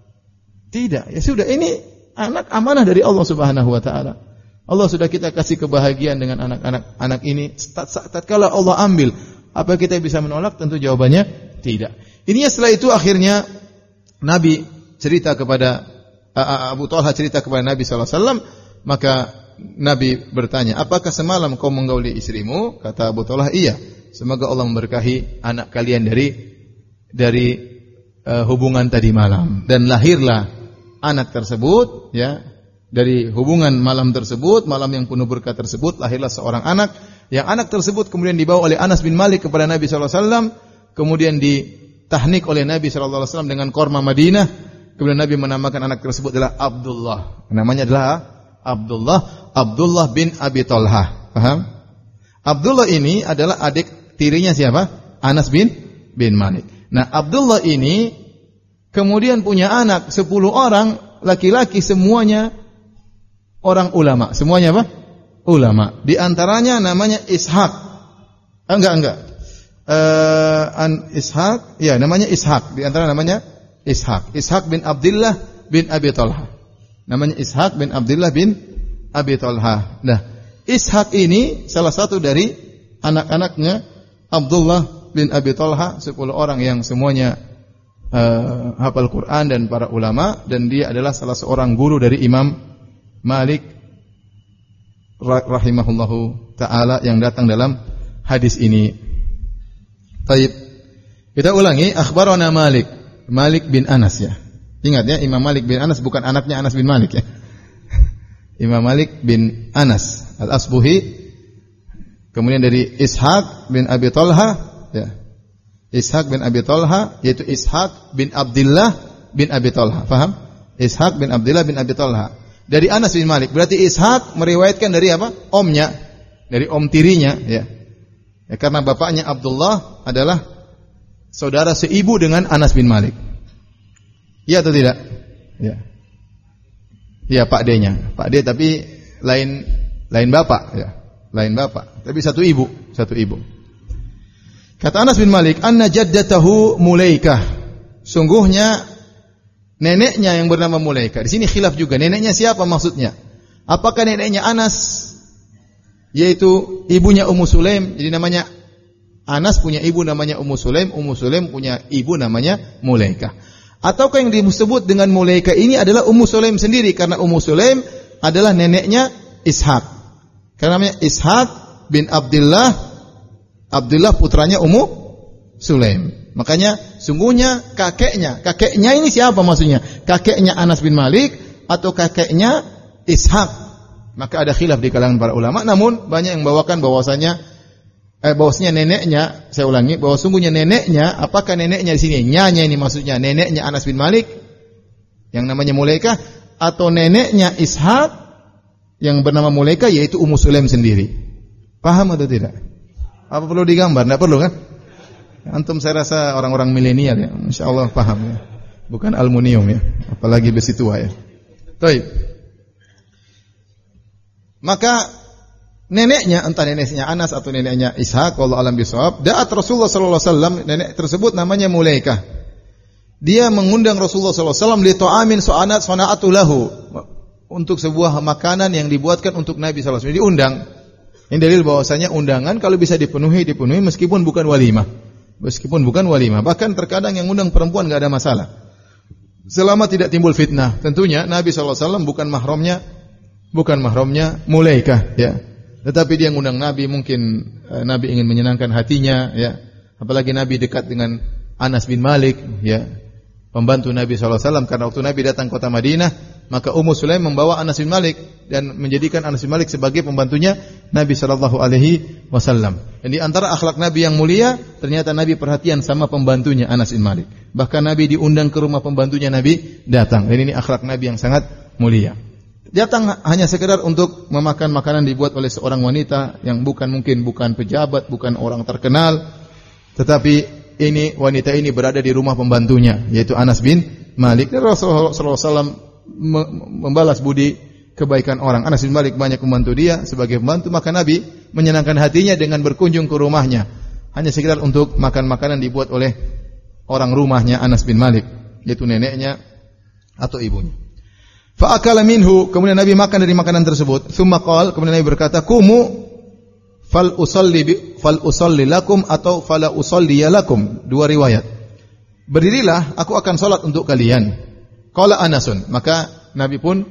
Tidak. Ya sudah, ini anak amanah dari Allah Subhanahu wa taala. Allah sudah kita kasih kebahagiaan dengan anak-anak anak ini. Tatkala Allah ambil, apa kita bisa menolak? Tentu jawabannya tidak. Ininya setelah itu akhirnya Nabi cerita kepada Abu Talha cerita kepada Nabi sallallahu alaihi wasallam, maka Nabi bertanya, "Apakah semalam kau menggauli istrimu?" Kata Abu Talha, "Iya. Semoga Allah memberkahi anak kalian dari dari uh, hubungan tadi malam." Dan lahirlah anak tersebut ya, Dari hubungan malam tersebut, malam yang penuh berkah tersebut, lahirlah seorang anak. Yang anak tersebut kemudian dibawa oleh Anas bin Malik kepada Nabi sallallahu alaihi wasallam, kemudian ditahnik oleh Nabi sallallahu alaihi wasallam dengan korma Madinah. Kemudian Nabi menamakan anak tersebut adalah Abdullah. Namanya adalah Abdullah, Abdullah bin Abi Talha. Paham? Abdullah ini adalah adik tirinya siapa? Anas bin bin Malik. Nah, Abdullah ini kemudian punya anak sepuluh orang, laki-laki semuanya orang ulama. Semuanya apa? Ulama. Di antaranya namanya Ishaq. Ah, enggak, enggak. Uh, an Ishaq, ya namanya Ishaq. Di antara namanya Ishaq. Ishaq bin Abdullah bin Abi Talha. Namanya Ishaq bin Abdullah bin Abi Talha. Nah, Ishaq ini salah satu dari anak-anaknya Abdullah bin Abi Talha, sepuluh orang yang semuanya uh, hafal Quran dan para ulama, dan dia adalah salah seorang guru dari Imam Malik rahimahullahu ta'ala yang datang dalam hadis ini. Baik. Kita ulangi, akhbarana Malik, Malik bin Anas ya. Ingat ya, Imam Malik bin Anas bukan anaknya Anas bin Malik ya. Imam Malik bin Anas Al-Asbuhi, kemudian dari Ishaq bin Abi Talha ya. Ishaq bin Abi Talha yaitu Ishaq bin Abdullah bin Abi Talha. Paham? Ishaq bin Abdullah bin Abi Talha. Dari Anas bin Malik. Berarti Ishaq meriwayatkan dari apa? Omnya, dari om tirinya ya. Ya, karena bapaknya Abdullah adalah saudara seibu dengan Anas bin Malik. Iya atau tidak? Ya. Iya, Pak D-nya. Pak D tapi lain lain bapak ya. Lain bapak, tapi satu ibu, satu ibu. Kata Anas bin Malik, anna jaddatahu Mulaikah. Sungguhnya neneknya yang bernama Mulaikah. Di sini khilaf juga. Neneknya siapa maksudnya? Apakah neneknya Anas, yaitu ibunya Ummu Sulaim? Jadi namanya Anas punya ibu namanya Ummu Sulaim, Ummu Sulaim punya ibu namanya Mulaikah. Ataukah yang disebut dengan Mulaikah ini adalah Ummu Sulaim sendiri, karena Ummu Sulaim adalah neneknya Ishaq. Karena namanya Ishaq bin Abdullah, Abdullah putranya Ummu Sulaim. Makanya sungguhnya kakeknya, kakeknya ini siapa maksudnya? Kakeknya Anas bin Malik atau kakeknya Ishaq? Maka ada khilaf di kalangan para ulama. Namun banyak yang bawakan bahwasanya eh bahwasanya neneknya, saya ulangi, bahwa sungguhnya neneknya, apakah neneknya di sini? Nyanya ini maksudnya neneknya Anas bin Malik yang namanya Mulaikah, atau neneknya Ishaq yang bernama Mulaikah yaitu Ummu Sulaim sendiri. Paham atau tidak? Apa perlu digambar? Tidak perlu kan? Antum saya rasa orang-orang milenial ya, insyaallah paham ya. Bukan aluminium ya, apalagi besi tua ya. Baik. Maka neneknya, entah neneknya Anas atau neneknya Ishaq, wallahu alam bisawab, da'at Rasulullah sallallahu alaihi wasallam, nenek tersebut namanya Mulaikah. Dia mengundang Rasulullah sallallahu alaihi wasallam li ta'amin su'anat sana'atu lahu, untuk sebuah makanan yang dibuatkan untuk Nabi sallallahu alaihi wasallam, diundang. Ini dalil bahwasanya undangan kalau bisa dipenuhi dipenuhi meskipun bukan walimah. Meskipun bukan walimah. Bahkan terkadang yang undang perempuan enggak ada masalah. Selama tidak timbul fitnah. Tentunya Nabi sallallahu alaihi wasallam bukan mahramnya, bukan mahramnya Mulaikah ya. Tetapi dia ngundang Nabi, mungkin eh, Nabi ingin menyenangkan hatinya ya. Apalagi Nabi dekat dengan Anas bin Malik ya, pembantu Nabi sallallahu alaihi wasallam, karena waktu Nabi datang kota Madinah, maka Ummu Sulaim membawa Anas bin Malik dan menjadikan Anas bin Malik sebagai pembantunya Nabi sallallahu alaihi wasallam. Dan di antara akhlak Nabi yang mulia, ternyata Nabi perhatian sama pembantunya Anas bin Malik. Bahkan Nabi diundang ke rumah pembantunya, Nabi datang. Dan ini akhlak Nabi yang sangat mulia. Datang hanya sekedar untuk memakan makanan dibuat oleh seorang wanita yang bukan mungkin bukan pejabat, bukan orang terkenal, tetapi ini wanita ini berada di rumah pembantunya yaitu Anas bin Malik. Dan Rasulullah sallallahu alaihi wasallam membalas budi kebaikan orang. Anas bin Malik banyak membantu dia sebagai pembantu, maka Nabi menyenangkan hatinya dengan berkunjung ke rumahnya hanya sekedar untuk makan makanan dibuat oleh orang rumahnya Anas bin Malik, yaitu neneknya atau ibunya. Fa akala minhu, kemudian Nabi makan dari makanan tersebut. Tsumma qala, kemudian Nabi berkata, "Qumu fal usalli bi, fal usalli lakum atau fala usalli lakum." Dua riwayat. Berdirilah, aku akan salat untuk kalian. Qala Anasun, maka Nabi pun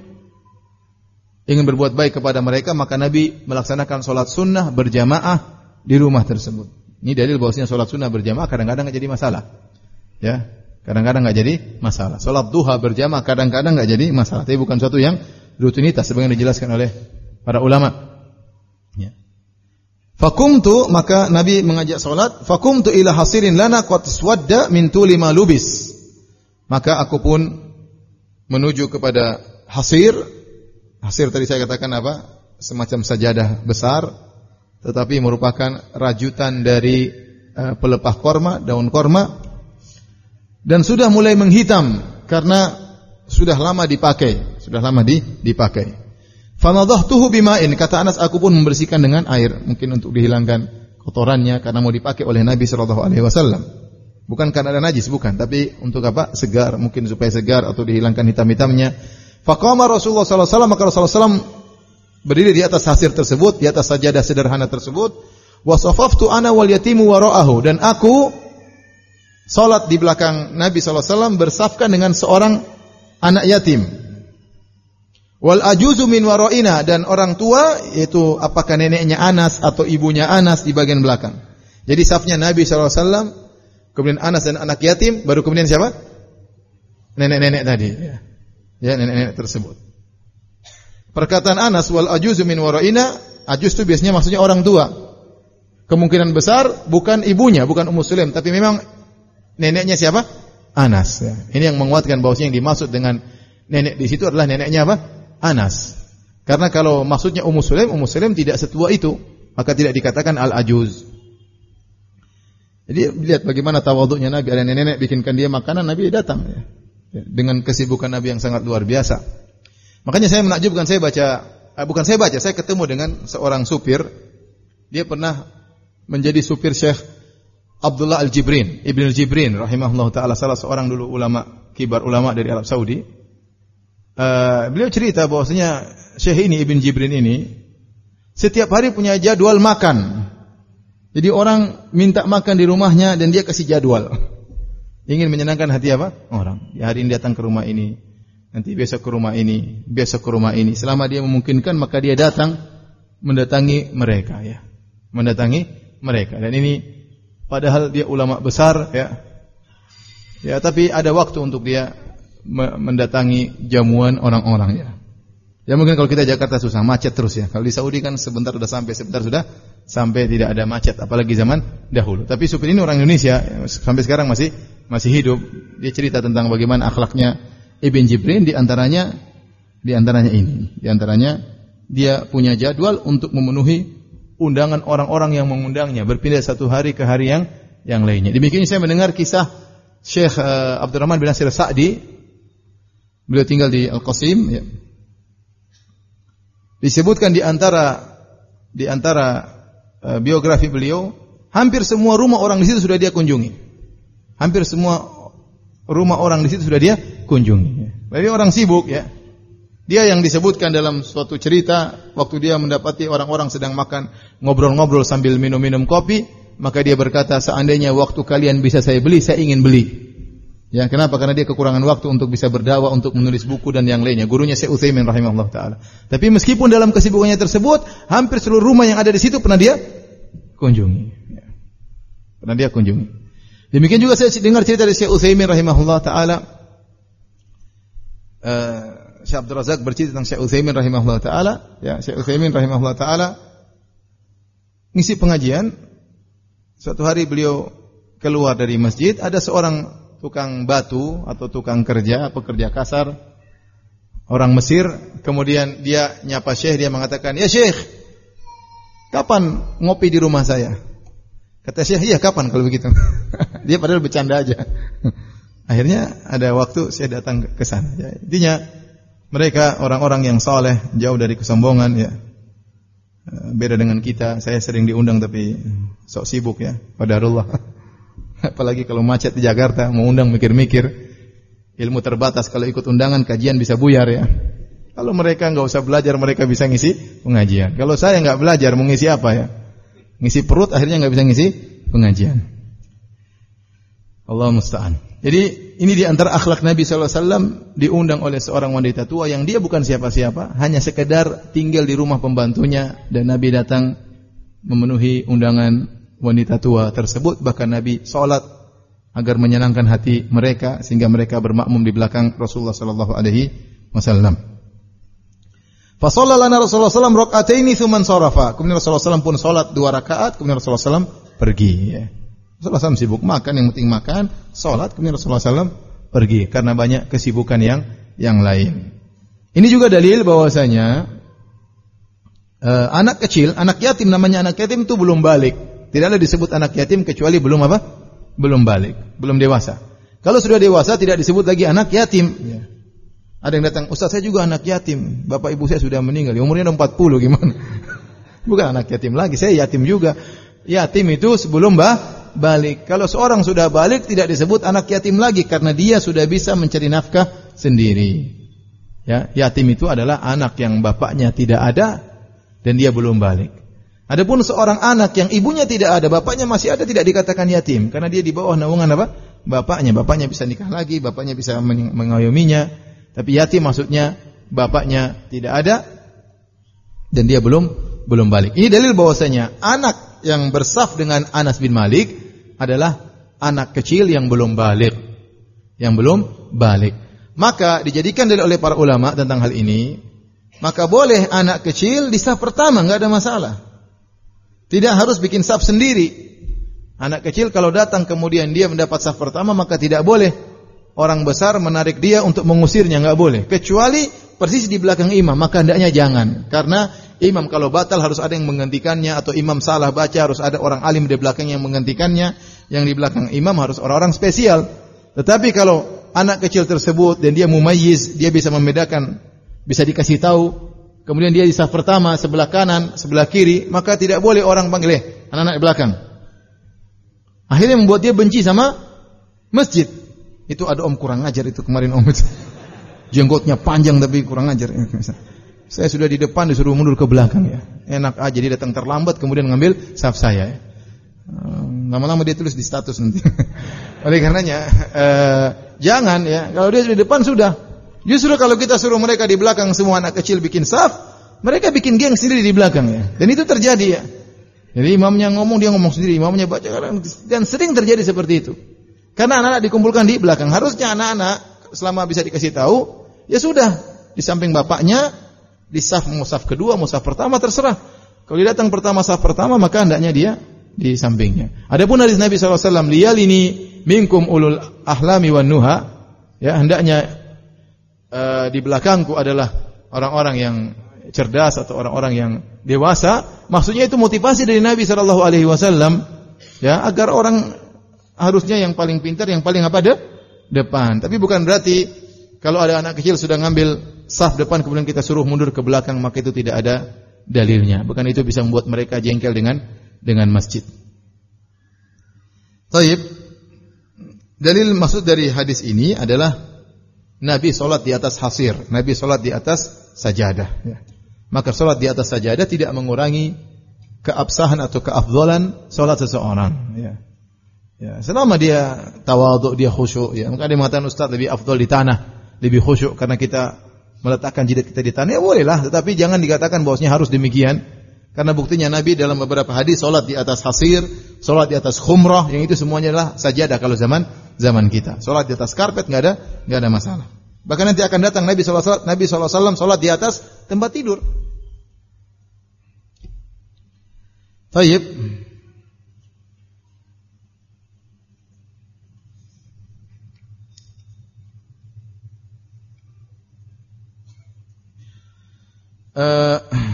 ingin berbuat baik kepada mereka, maka Nabi melaksanakan salat sunnah berjamaah di rumah tersebut. Ini dalil bahwasanya salat sunnah berjamaah kadang-kadang enggak jadi masalah. Ya. Kadang-kadang enggak jadi masalah. Salat duha berjamaah kadang-kadang enggak jadi masalah, tapi bukan suatu yang rutinitas sebagaimana dijelaskan oleh para ulama. Ya. Fakumtu, maka Nabi mengajak salat, fakumtu ila hasirin lana qad swadda min tuli ma lubis. Maka aku pun menuju kepada hasir. Hasir tadi saya katakan apa? Semacam sajadah besar, tetapi merupakan rajutan dari uh, pelepah korma, daun korma, dan sudah mulai menghitam karena sudah lama dipakai, sudah lama di, dipakai. Fanadhahtuhu bima'in, kata Anas, aku pun membersihkan dengan air, mungkin untuk dihilangkan kotorannya karena mau dipakai oleh Nabi sallallahu alaihi wasallam. Bukan karena ada najis, bukan, tapi untuk apa? Segar, mungkin supaya segar atau dihilangkan hitam-hitamnya. Faqama Rasulullah sallallahu alaihi wasallam, maka Rasulullah sallallahu alaihi wasallam berdiri di atas hasir tersebut, di atas sajadah sederhana tersebut. Wa safaftu ana wal yatimu wara'ahu, dan aku salat di belakang Nabi sallallahu alaihi wasallam bersafkan dengan seorang anak yatim. Wal ajuzu min wara'ina, dan orang tua, yaitu apakah neneknya Anas atau ibunya Anas di bagian belakang. Jadi safnya Nabi sallallahu alaihi wasallam, kemudian Anas dan anak yatim, baru kemudian siapa? Nenek-nenek tadi. Ya, ya nenek-nenek tersebut. Perkataan Anas wal ajuzu min wara'ina, ajuz itu biasanya maksudnya orang tua. Kemungkinan besar bukan ibunya, bukan Ummu Sulaim, tapi memang neneknya siapa? Anas. Ya. Ini yang menguatkan bahwasanya yang dimaksud dengan nenek di situ adalah neneknya apa? Anas. Karena kalau maksudnya Ummu Sulaim, Ummu Sulaim tidak setua itu, maka tidak dikatakan al-ajuz. Jadi lihat bagaimana tawadhu'nya Nabi, ada nenek-nenek bikinkan dia makanan, Nabi datang ya. Dengan kesibukan Nabi yang sangat luar biasa. Makanya saya menakjubkan, saya baca, eh, bukan saya baca, saya ketemu dengan seorang supir. Dia pernah menjadi supir Syekh Abdullah Al-Jibrin, Ibn Al-Jibrin rahimahullah ta'ala, salah seorang dulu ulama, kibar ulama dari Arab Saudi. Uh, beliau cerita bahwasanya Syekh ini, Ibn Jibrin ini, setiap hari punya jadwal makan. Jadi orang minta makan di rumahnya dan dia kasih jadwal. Ingin menyenangkan hati apa? Orang. Ya, hari ini datang ke rumah ini, nanti besok ke rumah ini, besok ke rumah ini. Selama dia memungkinkan, maka dia datang mendatangi mereka ya. Mendatangi mereka. Dan ini padahal dia ulama besar ya. Ya, tapi ada waktu untuk dia mendatangi jamuan orang-orang ya. Ya mungkin kalau kita Jakarta susah, macet terus ya. Kalau di Saudi kan sebentar sudah sampai, sebentar sudah sampai, tidak ada macet, apalagi zaman dahulu. Tapi supir ini orang Indonesia, ya, sampai sekarang masih masih hidup. Dia cerita tentang bagaimana akhlaknya Ibn Jibrin, di antaranya di antaranya ini. Di antaranya dia punya jadwal untuk memenuhi undangan orang-orang yang mengundangnya, berpindah satu hari ke hari yang yang lainnya. Demikian saya mendengar kisah Syekh uh, Abdurrahman bin Nasir Sa'di. Beliau tinggal di Al-Qasim ya. Disebutkan di antara di antara uh, biografi beliau, hampir semua rumah orang di situ sudah dia kunjungi. Hampir semua rumah orang di situ sudah dia kunjungi. Jadi orang sibuk ya. Dia yang disebutkan dalam suatu cerita, waktu dia mendapati orang-orang sedang makan, ngobrol-ngobrol sambil minum-minum kopi, maka dia berkata, seandainya waktu kalian bisa saya beli, saya ingin beli. Ya, kenapa? Karena dia kekurangan waktu untuk bisa berdakwah, untuk menulis buku dan yang lainnya. Gurunya Syekh Utsaimin rahimahullah ta'ala. Tapi meskipun dalam kesibukannya tersebut, hampir seluruh rumah yang ada di situ pernah dia kunjungi. Ya. Pernah dia kunjungi. Demikian juga saya dengar cerita dari Syekh Utsaimin rahimahullah ta'ala. Uh, Syekh Abdul Razak bercerita tentang Syekh Utsaimin rahimahullah ta'ala. Ya, Syekh Utsaimin rahimahullah ta'ala ngisi pengajian. Suatu hari beliau keluar dari masjid, ada seorang tukang batu atau tukang kerja, pekerja kasar, orang Mesir. Kemudian dia nyapa Syekh, dia mengatakan, "Ya Syekh, kapan ngopi di rumah saya?" Kata Syekh, "Iya, kapan kalau begitu?" Dia padahal bercanda aja. Akhirnya ada waktu saya datang ke sana. Ya, intinya mereka orang-orang yang saleh, jauh dari kesombongan ya. Beda dengan kita, saya sering diundang tapi sok sibuk ya, qadarullah. Apalagi kalau macet di Jakarta, mau undang mikir-mikir. Ilmu terbatas, kalau ikut undangan kajian bisa buyar ya. Kalau mereka enggak usah belajar, mereka bisa ngisi pengajian. Kalau saya enggak belajar, mau ngisi apa ya? Ngisi perut, akhirnya enggak bisa ngisi pengajian. Allah musta'an. Jadi ini di antara akhlak Nabi sallallahu alaihi wasallam, diundang oleh seorang wanita tua yang dia bukan siapa-siapa, hanya sekedar tinggal di rumah pembantunya, dan Nabi datang memenuhi undangan wanita tua tersebut. Bahkan Nabi salat agar menyenangkan hati mereka sehingga mereka bermakmum di belakang Rasulullah sallallahu alaihi wasallam. Fa shalla lana Rasulullah sallallahu alaihi wasallam raka'ataini tsumma sarafa. Kemudian Rasulullah sallallahu alaihi wasallam pun salat dua rakaat, kemudian Rasulullah sallallahu alaihi wasallam pergi ya. Rasulullah sallallahu alaihi wasallam sibuk makan, yang penting makan, salat, kemudian Rasulullah sallallahu alaihi wasallam pergi karena banyak kesibukan yang yang lain. Ini juga dalil bahwasanya uh, anak kecil, anak yatim, namanya anak yatim itu belum balik. Tidaklah disebut anak yatim kecuali belum apa? Belum balik, belum dewasa. Kalau sudah dewasa tidak disebut lagi anak yatim ya. Ada yang datang, Ustaz saya juga anak yatim, bapak ibu saya sudah meninggal, umurnya udah empat puluh, gimana? Bukan anak yatim lagi, saya yatim juga. Yatim itu sebelum bah, balik. Kalau seorang sudah balik tidak disebut anak yatim lagi karena dia sudah bisa mencari nafkah sendiri. Ya, yatim itu adalah anak yang bapaknya tidak ada dan dia belum balik. Adapun seorang anak yang ibunya tidak ada, bapaknya masih ada, tidak dikatakan yatim karena dia di bawah naungan apa? Bapaknya. Bapaknya bisa nikah lagi, bapaknya bisa mengayominya. Tapi yatim maksudnya bapaknya tidak ada dan dia belum belum balik. Ini dalil bahwasanya anak yang bersaf dengan Anas bin Malik adalah anak kecil yang belum balik, yang belum balik. Maka dijadikan dalil oleh para ulama tentang hal ini. Maka boleh anak kecil di saf pertama, enggak ada masalah. Tidak harus bikin saf sendiri. Anak kecil kalau datang kemudian dia mendapat saf pertama, maka tidak boleh orang besar menarik dia untuk mengusirnya, enggak boleh. Kecuali persis di belakang imam, maka hendaknya jangan. Karena imam kalau batal harus ada yang menggantikannya, atau imam salah baca harus ada orang alim di belakang yang menggantikannya. Yang di belakang imam harus orang-orang spesial. Tetapi kalau anak kecil tersebut dan dia mumayyiz, dia bisa membedakan, bisa dikasih tahu, kemudian dia di saf pertama, sebelah kanan, sebelah kiri, maka tidak boleh orang panggil, eh, anak-anak di belakang. Akhirnya membuat dia benci sama masjid. Itu ada om kurang ajar itu kemarin om itu. Jenggotnya panjang tapi kurang ajar. Saya sudah di depan disuruh mundur ke belakang ya. Enak aja dia datang terlambat kemudian ngambil saf saya ya. Lama-lama dia tulis di status nanti. Oleh karenanya eh, jangan ya. Kalau dia di depan sudah. Justru kalau kita suruh mereka di belakang semua anak kecil bikin saf, mereka bikin geng sendiri di belakang ya. Dan itu terjadi ya. Jadi imamnya ngomong dia ngomong sendiri, imamnya baca, dan sering terjadi seperti itu. Karena anak-anak dikumpulkan di belakang. Harusnya anak-anak selama bisa dikasih tahu, ya sudah di samping bapaknya, di saf mau saf kedua, mau saf pertama terserah. Kalau dia datang pertama saf pertama, maka hendaknya dia di sampingnya. Adapun hadis Nabi sallallahu alaihi wasallam, liyalini minkum ulul ahlami wan nuha, ya hendaknya uh, di belakangku adalah orang-orang yang cerdas atau orang-orang yang dewasa. Maksudnya itu motivasi dari Nabi sallallahu alaihi wasallam, ya agar orang harusnya yang paling pintar, yang paling apa de? depan. Tapi bukan berarti kalau ada anak kecil sudah ngambil saf depan kemudian kita suruh mundur ke belakang, maka itu tidak ada dalilnya. Bukan itu bisa membuat mereka jengkel dengan dengan masjid. Taib. Dalil maksud dari hadis ini adalah Nabi salat di atas hasir, Nabi salat di atas sajadah. Ya. Maka salat di atas sajadah tidak mengurangi keabsahan atau keafdalan salat seseorang. Ya. Ya, selama dia tawadhu, dia khusyuk, ya. Maka dia mengatakan Ustaz lebih afdal di tanah, lebih khusyuk karena kita meletakkan jidat kita di tanah. Ya bolehlah, tetapi jangan dikatakan bahwasanya harus demikian. Karena buktinya Nabi dalam beberapa hadis salat di atas hasir, salat di atas khumrah, yang itu semuanya adalah sajadah kalau zaman zaman kita. Salat di atas karpet enggak ada enggak ada masalah. Bahkan nanti akan datang Nabi sallallahu alaihi wasallam, Nabi sallallahu alaihi wasallam salat di atas tempat tidur. Baik. Uh,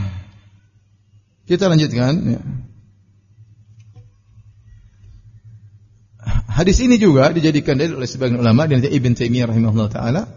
kita lanjutkan ya. Hadis ini juga dijadikan dalil oleh sebagian ulama dan Ibn Taimiyah rahimahullah taala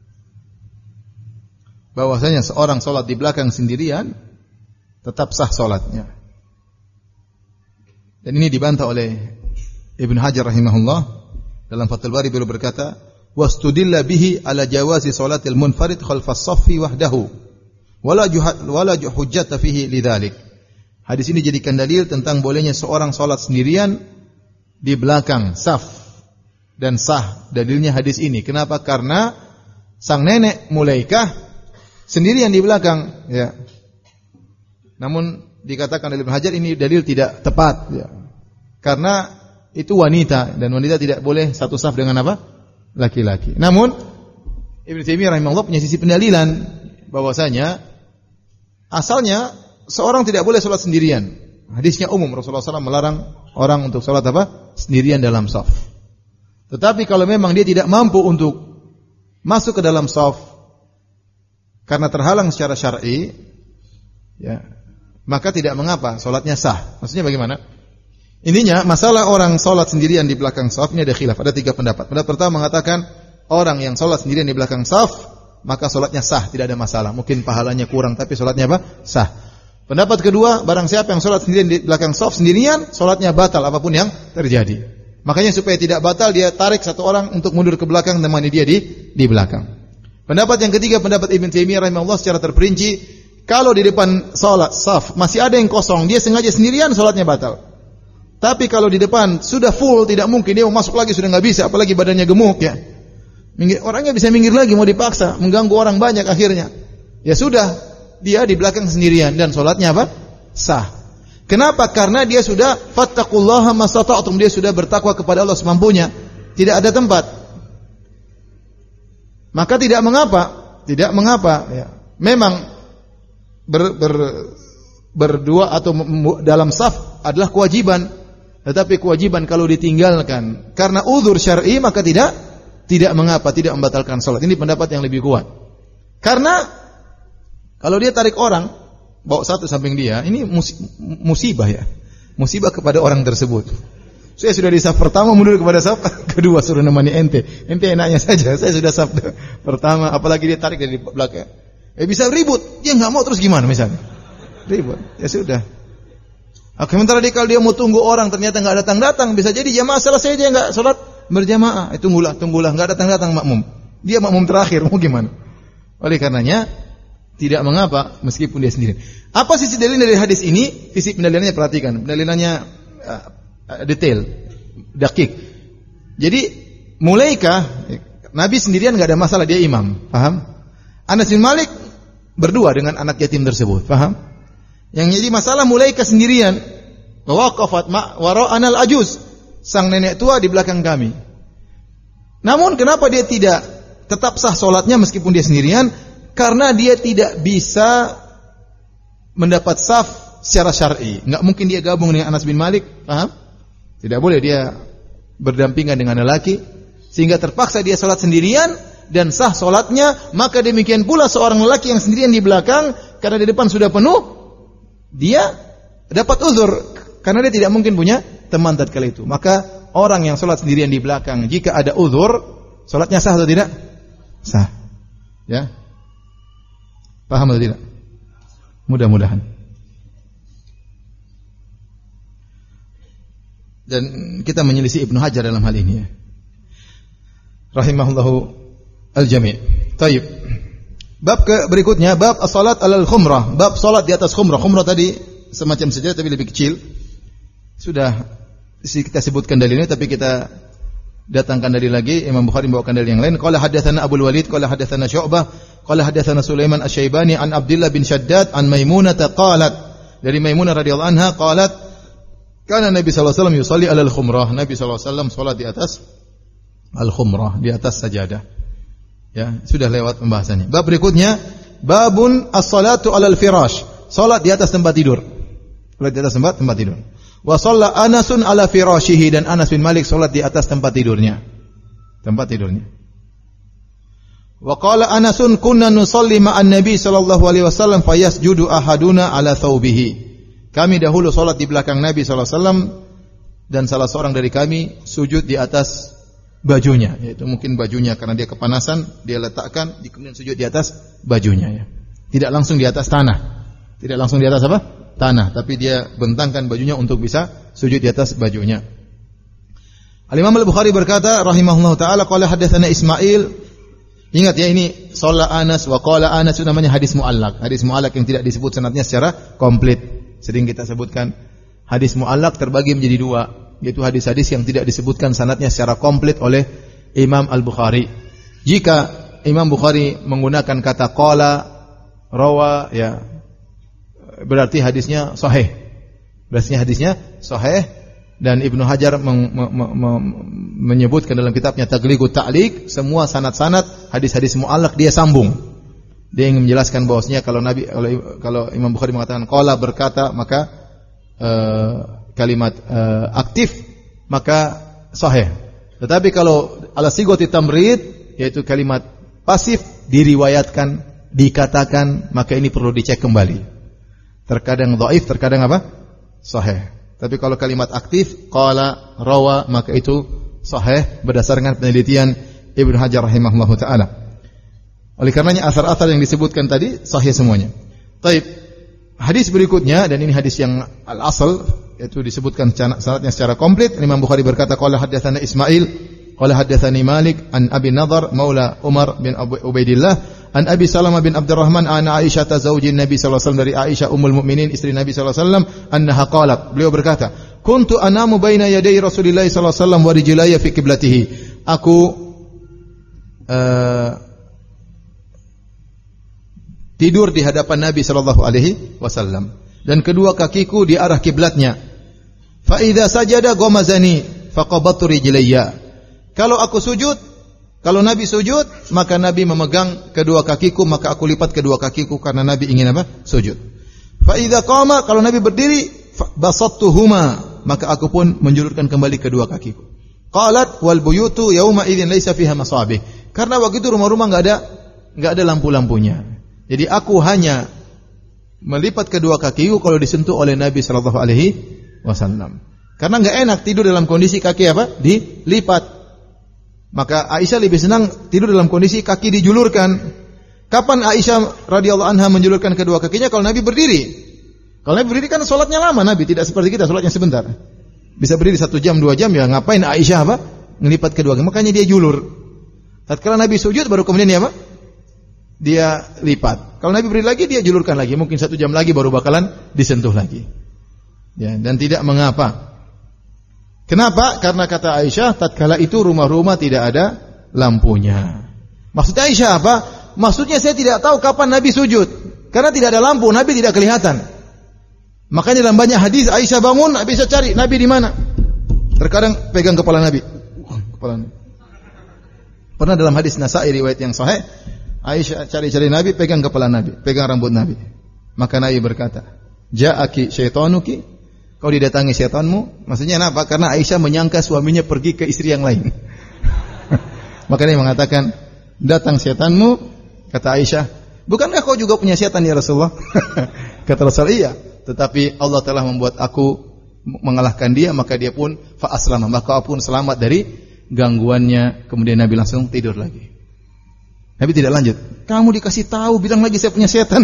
bahwasanya seorang salat di belakang sendirian tetap sah salatnya. Dan ini dibantah oleh Ibn Hajar rahimahullah dalam Fathul Bari, beliau berkata, "Wastudilla bihi ala jawazi salatil munfarid khalfas saffi wahdahu." Wala juhat wala hujjata fihi lidzalik. Hadis ini jadikan dalil tentang bolehnya seorang salat sendirian di belakang saf dan sah. Dalilnya hadis ini. Kenapa? Karena sang nenek Mulaikah sendirian di belakang, ya. Namun dikatakan oleh Ibnu Hajar ini dalil tidak tepat, ya. Karena itu wanita dan wanita tidak boleh satu saf dengan apa? Laki-laki. Namun Ibnu Taimiyah rahimahullah punya sisi pendalilan bahwasanya asalnya seorang tidak boleh sholat sendirian. Hadisnya umum, Rasulullah shallallahu alaihi wasallam melarang orang untuk sholat apa? Sendirian dalam shaf. Tetapi kalau memang dia tidak mampu untuk masuk ke dalam shaf karena terhalang secara syar'i, ya, maka tidak mengapa, sholatnya sah. Maksudnya bagaimana? Intinya, masalah orang sholat sendirian di belakang shaf ini ada khilaf, ada tiga pendapat. Pendapat pertama mengatakan orang yang sholat sendirian di belakang shaf, maka sholatnya sah, tidak ada masalah. Mungkin pahalanya kurang, tapi sholatnya apa? Sah. Pendapat kedua, barang siapa yang sholat sendirian di belakang shaf sendirian, sholatnya batal apapun yang terjadi. Makanya supaya tidak batal, dia tarik satu orang untuk mundur ke belakang, temani dia di di belakang. Pendapat yang ketiga, pendapat Ibn Taimiyah rahimahullah secara terperinci, kalau di depan sholat shaf masih ada yang kosong, dia sengaja sendirian, sholatnya batal. Tapi kalau di depan sudah full, tidak mungkin dia mau masuk lagi, sudah nggak bisa, apalagi badannya gemuk ya. Orangnya bisa minggir lagi, mau dipaksa, mengganggu orang banyak akhirnya. Ya sudah, dia di belakang sendirian dan sholatnya apa? Sah. Kenapa? Karena dia sudah fattaqullaha mastata'tum, dia sudah bertakwa kepada Allah semampunya. Tidak ada tempat. Maka tidak mengapa, tidak mengapa ya. Memang ber, ber, berdua atau dalam saf adalah kewajiban. Tetapi kewajiban kalau ditinggalkan karena uzur syar'i maka tidak tidak mengapa, tidak membatalkan salat. Ini pendapat yang lebih kuat. Karena kalau dia tarik orang bawa satu samping dia, ini musibah ya. Musibah kepada orang tersebut. Saya sudah di saf pertama, mundur kepada saf kedua, suruh nemani ente. Ente enaknya saja, saya sudah saf pertama, apalagi dia tarik dari belakang. Eh bisa ribut, dia nggak mau terus gimana misalnya? Ribut, ya sudah. Oke, sementara dia kalau dia mau tunggu orang ternyata nggak datang-datang, bisa jadi jamaah selesai dia nggak sholat berjamaah. Eh, tunggulah, tunggulah, nggak datang-datang makmum. Dia makmum terakhir, mau gimana? Oleh karenanya tidak mengapa meskipun dia sendiri. Apa sisi dalil dari hadis ini? Sisi pendalilannya perhatikan. Pendalilannya uh, detail, dakik. Jadi mulaikah Nabi sendirian enggak ada masalah, dia imam, paham? Anas bin Malik berdua dengan anak yatim tersebut, paham? Yang jadi masalah mulaikah sendirian. Waqafat ma wara'ana al-ajuz. Sang nenek tua di belakang kami. Namun kenapa dia tidak tetap sah salatnya meskipun dia sendirian? Karena dia tidak bisa mendapat saf secara syar'i. Enggak mungkin dia gabung dengan Anas bin Malik, paham? Tidak boleh dia berdampingan dengan lelaki sehingga terpaksa dia salat sendirian dan sah salatnya. Maka demikian pula seorang lelaki yang sendirian di belakang karena di depan sudah penuh, dia dapat uzur karena dia tidak mungkin punya teman tatkala itu. Maka orang yang salat sendirian di belakang jika ada uzur, salatnya sah atau tidak? Sah. Ya. Paham atau tidak? Mudah-mudahan. Dan kita menyelisih Ibnu Hajar dalam hal ini ya. Rahimahullahu al-jami'. Taib. Bab ke berikutnya, bab as-salat alal khumrah, bab salat di atas khumrah. Khumrah tadi semacam sejadah tapi lebih kecil. Sudah kita sebutkan dalilnya tapi kita datangkan dalil lagi. Imam Bukhari membawakan dalil yang lain. Qala hadatsana Abu Walid, qala hadatsana Syu'bah, qala hadatsana Sulaiman Asy-Syaibani an Abdullah bin Shaddad an Maimunah qalat. Dari Maimunah radhiyallahu anha qalat, kana Nabi sallallahu alaihi wasallam yusalli 'alal khumrah. Nabi sallallahu alaihi wasallam salat di atas al-khumrah, di atas sajadah. Ya, sudah lewat pembahasannya. Bab berikutnya, babun as-salatu 'alal firash. Salat di atas tempat tidur. Salat di atas tempat tempat tidur. Wa shalla Anasun ala firashihi, dan Anas bin Malik salat di atas tempat tidurnya. Tempat tidurnya. Wa qala Anasun kunna nusalli ma'an Nabi sallallahu alaihi wasallam fayasjudu ahaduna ala thawbihi. Kami dahulu salat di belakang Nabi sallallahu alaihi wasallam dan salah seorang dari kami sujud di atas bajunya, yaitu mungkin bajunya karena dia kepanasan, dia letakkan kemudian sujud di atas bajunya ya. Tidak langsung di atas tanah. Tidak langsung di atas apa? Tanah, tapi dia bentangkan bajunya untuk bisa sujud di atas bajunya. Al-Imam Al-Bukhari berkata rahimahullahu taala qala hadatsana Ismail. Ingat ya, ini shalla Anas wa qala Anas itu namanya hadis muallaq. Hadis muallaq yang tidak disebut sanadnya secara komplit. Sering kita sebutkan hadis muallaq terbagi menjadi dua, yaitu hadis-hadis yang tidak disebutkan sanadnya secara komplit oleh Imam Al-Bukhari. Jika Imam Bukhari menggunakan kata qala, rawa ya, berarti hadisnya sahih. Berarti hadisnya sahih, dan Ibnu Hajar meng, me, me, me, menyebutkan dalam kitabnya Taghliqut Ta'liq, semua sanad-sanad hadis-hadis muallaq dia sambung. Dia ingin menjelaskan bahwasanya kalau Nabi kalau, kalau Imam Bukhari mengatakan qala berkata, maka uh, kalimat uh, aktif maka sahih. Tetapi kalau ala sigoti tamrid, yaitu kalimat pasif, diriwayatkan, dikatakan, maka ini perlu dicek kembali. Terkadang dhaif, terkadang apa? Sahih. Tapi kalau kalimat aktif, qala, rawa, maka itu sahih berdasarkan penelitian Ibnu Hajar rahimahullahu taala. Oleh karenanya asar-asar yang disebutkan tadi sahih semuanya. Taib. Hadis berikutnya, dan ini hadis yang al-asal, yaitu disebutkan sanadnya secara komplit. Imam Bukhari berkata qala haddatsana Ismail qala haddatsani Malik an Abi Nadhr maula Umar bin Ubaidillah an Abi Salamah bin Abdurrahman an Aisyah zaujin Nabi sallallahu alaihi wasallam, dari Aisyah ummul mukminin istri Nabi sallallahu alaihi wasallam, annaha qalat, beliau berkata, kuntu anamu baina yaday Rasulillah sallallahu alaihi wasallam wa rijlaya fi qiblatihi. Aku uh, tidur di hadapan Nabi sallallahu alaihi wasallam dan kedua kakiku di arah kiblatnya. Fa idza sajada ghamazani faqabattu rijlayya. Kalau aku sujud, kalau Nabi sujud, maka Nabi memegang kedua kakiku, maka aku lipat kedua kakiku karena Nabi ingin apa? Sujud. Fa idza qama, kalau Nabi berdiri, basattuhuma, maka aku pun menjulurkan kembali kedua kakiku. Qalat wal buyutu yauma idzin laisa fiha masabih. Karena waktu itu rumah-rumah enggak ada enggak ada lampu-lampunya. Jadi aku hanya melipat kedua kakiku kalau disentuh oleh Nabi sallallahu alaihi wasallam. Karena enggak enak tidur dalam kondisi kaki apa? Dilipat. Maka Aisyah lebih senang tidur dalam kondisi kaki dijulurkan. Kapan Aisyah radhiyallahu anha menjulurkan kedua kakinya? Kalau Nabi berdiri. Kalau Nabi berdiri kan sholatnya lama, Nabi tidak seperti kita, sholatnya sebentar. Bisa berdiri satu jam, dua jam, ya ngapain Aisyah apa? Ngelipat kedua kaki. Makanya dia julur. Tatkala Nabi sujud baru kemudian dia apa? Dia lipat. Kalau Nabi berdiri lagi dia julurkan lagi. Mungkin satu jam lagi baru bakalan disentuh lagi. Ya, dan tidak mengapa. Kenapa? Karena kata Aisyah, tatkala itu rumah-rumah tidak ada lampunya. Maksudnya Aisyah apa? Maksudnya saya tidak tahu kapan Nabi sujud. Karena tidak ada lampu, Nabi tidak kelihatan. Makanya dalam banyak hadis Aisyah bangun, Aisyah cari Nabi di mana. Terkadang pegang kepala Nabi. Uh, kepala Nabi. Pernah dalam hadis Nasa'i riwayat yang sahih, Aisyah cari-cari Nabi, pegang kepala Nabi, pegang rambut Nabi. Maka Nabi berkata, "Ja'aki syaitanuki?" Kau didatangi syaitanmu, maksudnya apa? Karena Aisyah menyangka suaminya pergi ke istri yang lain. Maka dia mengatakan, datang syaitanmu, kata Aisyah, bukankah kau juga punya syaitan ya Rasulullah? Kata Rasul, iya, tetapi Allah telah membuat aku mengalahkan dia, maka dia pun fa'aslama, maka aku pun selamat dari gangguannya. Kemudian Nabi langsung tidur lagi. Nabi tidak lanjut, kamu dikasih tahu, bilang lagi saya punya syaitan.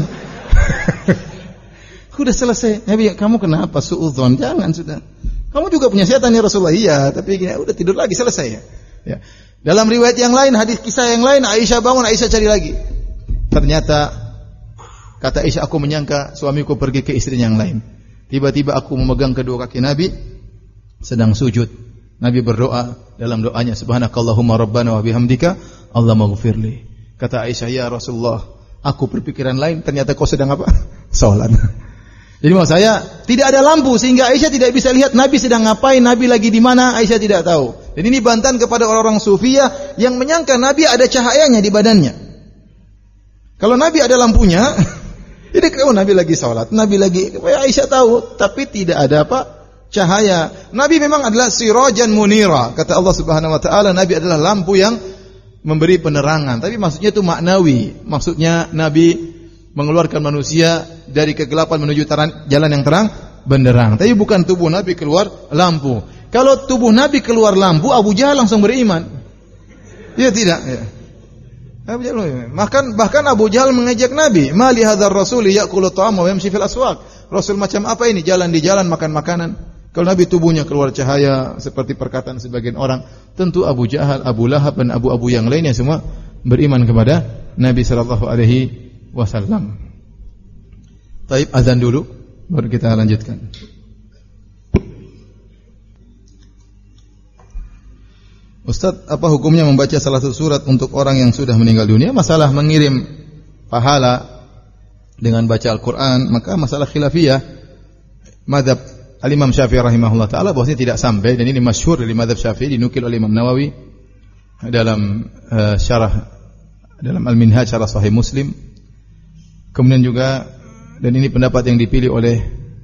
Sudah selesai. Nabi, kamu kenapa suudzon? Jangan sudah. Kamu juga punya setan ya Rasulullah. Iya, tapi ya, udah tidur lagi, selesai ya. Ya. Dalam riwayat yang lain, hadis kisah yang lain, Aisyah bangun, Aisyah cari lagi. Ternyata kata Aisyah, aku menyangka suamiku pergi ke istri yang lain. Tiba-tiba aku memegang kedua kaki Nabi sedang sujud. Nabi berdoa dalam doanya, subhanakallahumma rabbana wa bihamdika Allahumma ghfirli. Kata Aisyah, ya Rasulullah, aku berpikiran lain, ternyata kau sedang apa? Salat. Jadi maksud saya tidak ada lampu sehingga Aisyah tidak bisa lihat Nabi sedang ngapain, Nabi lagi di mana, Aisyah tidak tahu. Dan ini bantahan kepada orang-orang sufiyah yang menyangka Nabi ada cahayanya di badannya. Kalau Nabi ada lampunya, jadi kalau Nabi lagi salat, Nabi lagi, Aisyah tahu, tapi tidak ada apa? Cahaya. Nabi memang adalah sirajan munira. Kata Allah Subhanahu wa taala, Nabi adalah lampu yang memberi penerangan. Tapi maksudnya itu maknawi. Maksudnya Nabi mengeluarkan manusia dari kegelapan menuju taran, jalan yang terang benderang. Tapi bukan tubuh Nabi keluar lampu. Kalau tubuh Nabi keluar lampu, Abu Jahal langsung beriman. Ya tidak. Ya. Abu Jahal. Bahkan bahkan Abu Jahal mengejek Nabi, "Ma li hadzal rasuli ya'kulu ta'ama wa yamshi fil aswaq." Rasul macam apa ini? Jalan di jalan makan makanan. Kalau Nabi tubuhnya keluar cahaya seperti perkataan sebagian orang, tentu Abu Jahal, Abu Lahab dan abu-abu yang lainnya semua beriman kepada Nabi sallallahu alaihi wasallam. Taib, azan dulu baru kita lanjutkan. Ustaz, apa hukumnya membaca salah satu surat untuk orang yang sudah meninggal dunia? Masalah mengirim pahala dengan baca Al-Quran, maka masalah khilafiyah. Mazhab Al-Imam Syafi'i rahimahullah ta'ala bahwasanya tidak sampai, dan ini masyhur dari mazhab Syafi'i, dinukil oleh Imam Nawawi dalam uh, syarah dalam Al-Minhaj syarah Sahih Muslim. Kemudian juga, dan ini pendapat yang dipilih oleh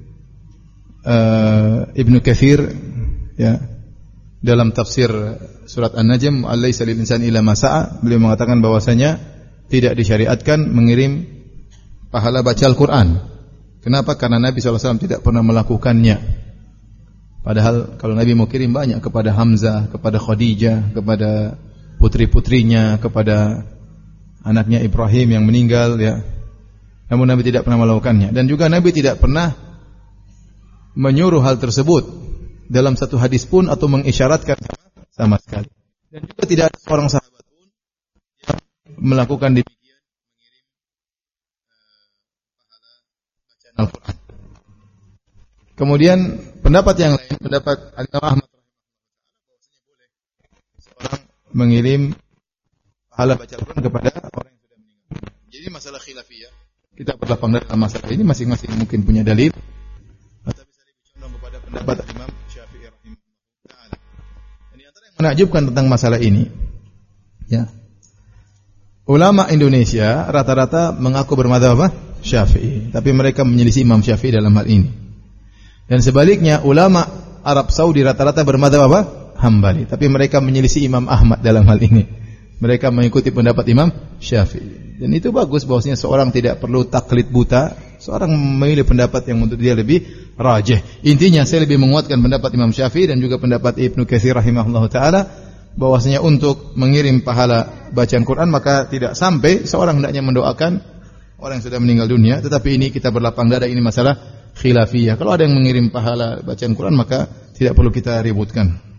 uh, Ibnu Katsir ya, dalam tafsir surat An-Najm, "Alaisa lil insani illa ma sa'a", beliau mengatakan bahwasanya tidak disyariatkan mengirim pahala baca Al-Qur'an. Kenapa? Karena Nabi sallallahu alaihi wasallam tidak pernah melakukannya. Padahal kalau Nabi mau kirim banyak kepada Hamzah, kepada Khadijah, kepada putri-putrinya, kepada anaknya Ibrahim yang meninggal ya. Namun Nabi tidak pernah melakukannya, dan juga Nabi tidak pernah menyuruh hal tersebut dalam satu hadis pun atau mengisyaratkan sama sekali. Dan juga tidak ada seorang sahabat pun yang melakukan demikian, mengirim pahala bacaan Al-Quran. Kemudian pendapat yang lain, pendapat Al-Imam Ahmad bahwasanya boleh seorang mengirim pahala baca Al-Quran kepada orang yang sudah meninggal. Jadi masalah khilafiyah, kita berlapang dari masalah ini, masing-masing mungkin punya dalil. Tapi saya lebih condong kepada pendapat Imam Syafi'i rahimahullah taala. Dan di antara yang menakjubkan tentang masalah ini, ya, ulama Indonesia rata-rata mengaku bermadzhab apa? Syafi'i, tapi mereka menyelisih Imam Syafi'i dalam hal ini. Dan sebaliknya ulama Arab Saudi rata-rata bermadzhab apa? Hambali, tapi mereka menyelisih Imam Ahmad dalam hal ini. Mereka mengikuti pendapat Imam Syafi'i. Dan itu bagus bahwasanya seorang tidak perlu taklid buta, seorang memilih pendapat yang menurut dia lebih rajih. Intinya saya lebih menguatkan pendapat Imam Syafi'i dan juga pendapat Ibnu Katsir rahimahullah taala bahwasanya untuk mengirim pahala bacaan Quran maka tidak sampai seorang hendaknya mendoakan orang yang sudah meninggal dunia, tetapi ini kita berlapang dada, ini masalah khilafiyah. Kalau ada yang mengirim pahala bacaan Quran maka tidak perlu kita ributkan.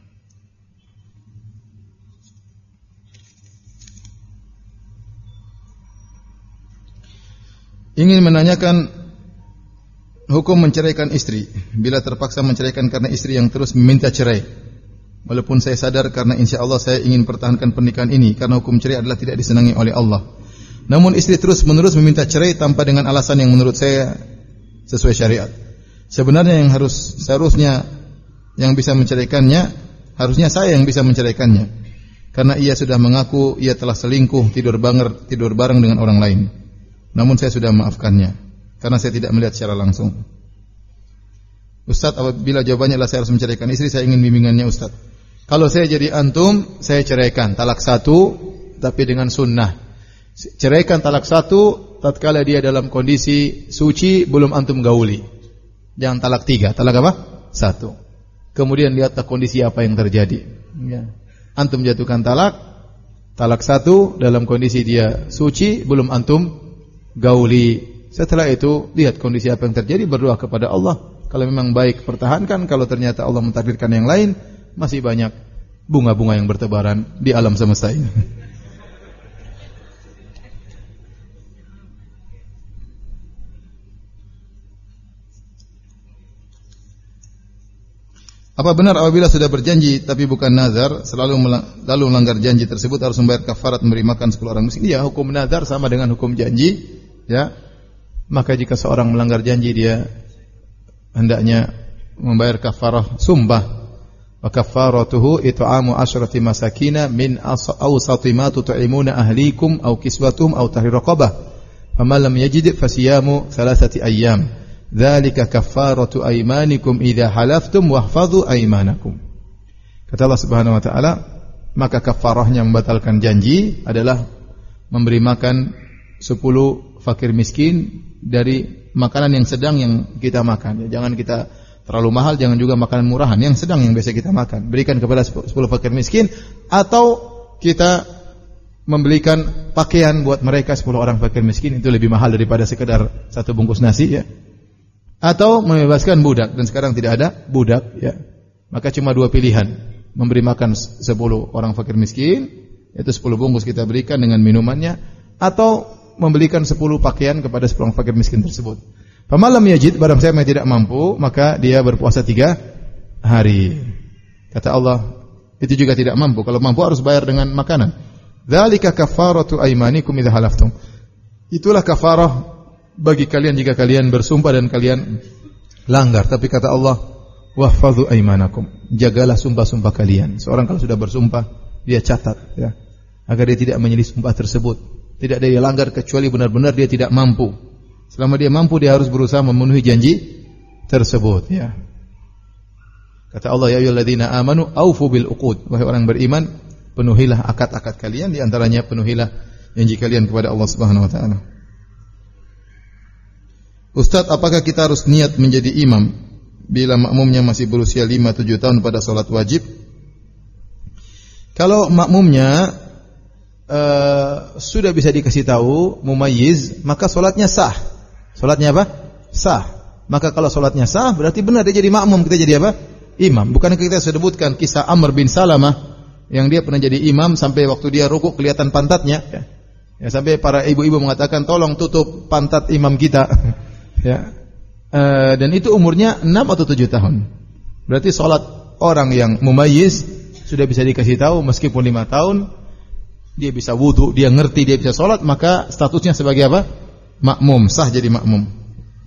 Ingin menanyakan hukum menceraikan istri bila terpaksa menceraikan karena istri yang terus meminta cerai. Walaupun saya sadar karena insya Allah saya ingin pertahankan pernikahan ini karena hukum cerai adalah tidak disenangi oleh Allah. Namun istri terus menerus meminta cerai tanpa dengan alasan yang menurut saya sesuai syariat. Sebenarnya yang harus seharusnya yang bisa menceraikannya harusnya saya yang bisa menceraikannya. Karena ia sudah mengaku ia telah selingkuh, tidur bareng tidur bareng dengan orang lain. Namun saya sudah memaafkannya karena saya tidak melihat secara langsung. Ustaz, apabila jawabannya adalah saya harus menceraikan istri, saya ingin bimbingannya Ustaz. Kalau saya jadi antum, saya ceraikan talak satu, tapi dengan sunnah. Ceraikan talak satu, tatkala dia dalam kondisi suci, belum antum gauli. Jangan talak tiga, talak apa? Satu. Kemudian lihatlah kondisi apa yang terjadi. Ya. Antum jatuhkan talak, talak satu dalam kondisi dia suci, belum antum gauli. Setelah itu lihat kondisi apa yang terjadi, berdoa kepada Allah. Kalau memang baik pertahankan, kalau ternyata Allah mentakdirkan yang lain, masih banyak bunga-bunga yang bertebaran di alam semesta ini. Apa benar apabila sudah berjanji tapi bukan nazar, selalu lalu melanggar janji tersebut harus membayar kafarat memberi makan sepuluh orang miskin? Ya, hukum nazar sama dengan hukum janji. Ya, maka jika seorang melanggar janji dia hendaknya membayar kafarah sumpah. Wa kafaratuhu it'amu asyrati masakina min awsati ma tut'imuna ahlikum aw kiswatuhum aw tahrir raqabah. Faman lam yajid fasiyamu thalathati ayyam. Dzalika kafaratu aymanikum idza halaftum wahfadhu aymanakum. Kata Allah Subhanahu wa taala, maka kafarahnya membatalkan janji adalah memberi makan sepuluh fakir miskin dari makanan yang sedang yang kita makan. Ya, jangan kita terlalu mahal, jangan juga makanan murahan, yang sedang yang biasa kita makan. Berikan kepada sepuluh fakir miskin, atau kita membelikan pakaian buat mereka sepuluh orang fakir miskin, itu lebih mahal daripada sekedar satu bungkus nasi ya. Atau membebaskan budak, dan sekarang tidak ada budak ya. Maka cuma dua pilihan, memberi makan sepuluh orang fakir miskin, itu sepuluh bungkus kita berikan dengan minumannya, atau membelikan sepuluh pakaian kepada sepuluh orang fakir miskin tersebut. Pamalam yajid, barang siapa yang tidak mampu, maka dia berpuasa tiga hari. Kata Allah, itu juga tidak mampu. Kalau mampu harus bayar dengan makanan. Dzalika kafaratu aymanikum idza halaftum. Itulah kafarah bagi kalian jika kalian bersumpah dan kalian langgar. Tapi kata Allah, wahfadhu aymanakum. Jagalah sumpah-sumpah kalian. Seorang kalau sudah bersumpah, dia catat ya, agar dia tidak menyelisih sumpah tersebut. Tidak ada yang langgar kecuali benar-benar dia tidak mampu. Selama dia mampu, dia harus berusaha memenuhi janji tersebut, ya. Kata Allah, ya ayyuhalladzina amanu aufu bil uqud. Wahai orang beriman, penuhilah akad-akad kalian, di antaranya penuhilah janji kalian kepada Allah Subhanahu wa taala. Ustaz, apakah kita harus niat menjadi imam bila makmumnya masih berusia lima tujuh tahun pada salat wajib? Kalau makmumnya uh, sudah bisa dikasih tahu mumayyiz, maka salatnya sah. Salatnya apa? Sah. Maka kalau salatnya sah, berarti benar dia jadi makmum, kita jadi apa? Imam. Bukankah kita sebutkan kisah Amr bin Salamah yang dia pernah jadi imam sampai waktu dia rukuk kelihatan pantatnya, ya. Ya, sampai para ibu-ibu mengatakan, tolong tutup pantat imam kita. Ya. E, dan itu umurnya enam atau tujuh tahun. Berarti salat orang yang mumayyiz sudah bisa dikasih tahu meskipun lima tahun, dia bisa wudu, dia ngerti, dia bisa salat, maka statusnya sebagai apa? Makmum, sah jadi makmum.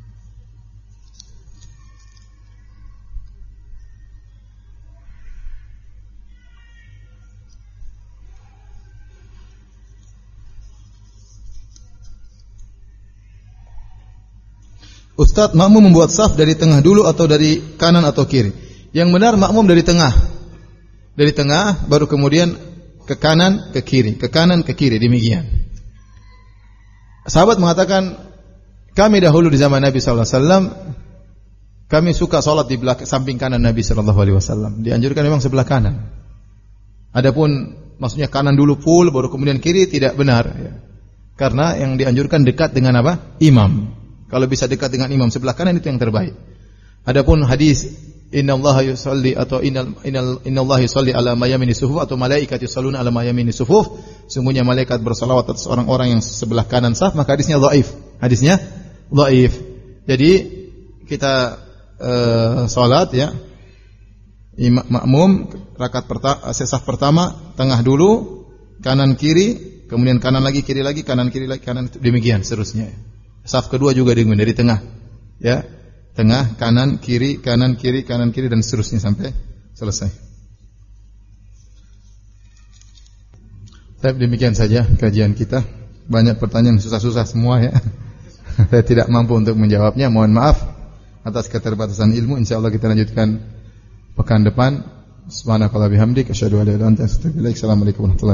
Ustaz, makmum membuat saf dari tengah dulu atau dari kanan atau kiri? Yang benar makmum dari tengah. Dari tengah baru kemudian ke kanan, ke kiri, ke kanan, ke kiri, demikian. Sahabat mengatakan, kami dahulu di zaman Nabi sallallahu alaihi wasallam kami suka salat di belakang samping kanan Nabi sallallahu alaihi wasallam. Dianjurkan memang sebelah kanan. Adapun maksudnya kanan dulu full baru kemudian kiri tidak benar, ya. Karena yang dianjurkan dekat dengan apa? Imam. Kalau bisa dekat dengan imam sebelah kanan itu yang terbaik. Adapun hadis innallaha yusalli atau innal innal innallaha yusalli ala mayamini sufuf atau malaikat yusalluna ala mayamini sufuf, sungguhnya malaikat bersalawat atas orang-orang yang sebelah kanan saf, maka hadisnya dhaif. Hadisnya dhaif. Jadi kita uh, salat, ya. Imam makmum rakaat pertama, saf pertama tengah dulu, kanan kiri, kemudian kanan lagi kiri lagi, kanan kiri lagi, kanan, demikian seterusnya. Saf kedua juga dengan dari tengah, ya, tengah, kanan, kiri, kanan, kiri, kanan, kiri, dan seterusnya sampai selesai. Tapi demikian saja kajian kita. Banyak pertanyaan susah-susah semua, ya. Saya tidak mampu untuk menjawabnya. Mohon maaf atas keterbatasan ilmu. Insyaallah kita lanjutkan pekan depan. Subhanakallahumma bihamdika asyhadu an la ilaha illa anta astaghfiruka wa atubu ilaik. Assalamualaikum warahmatullahi wabarakatuh.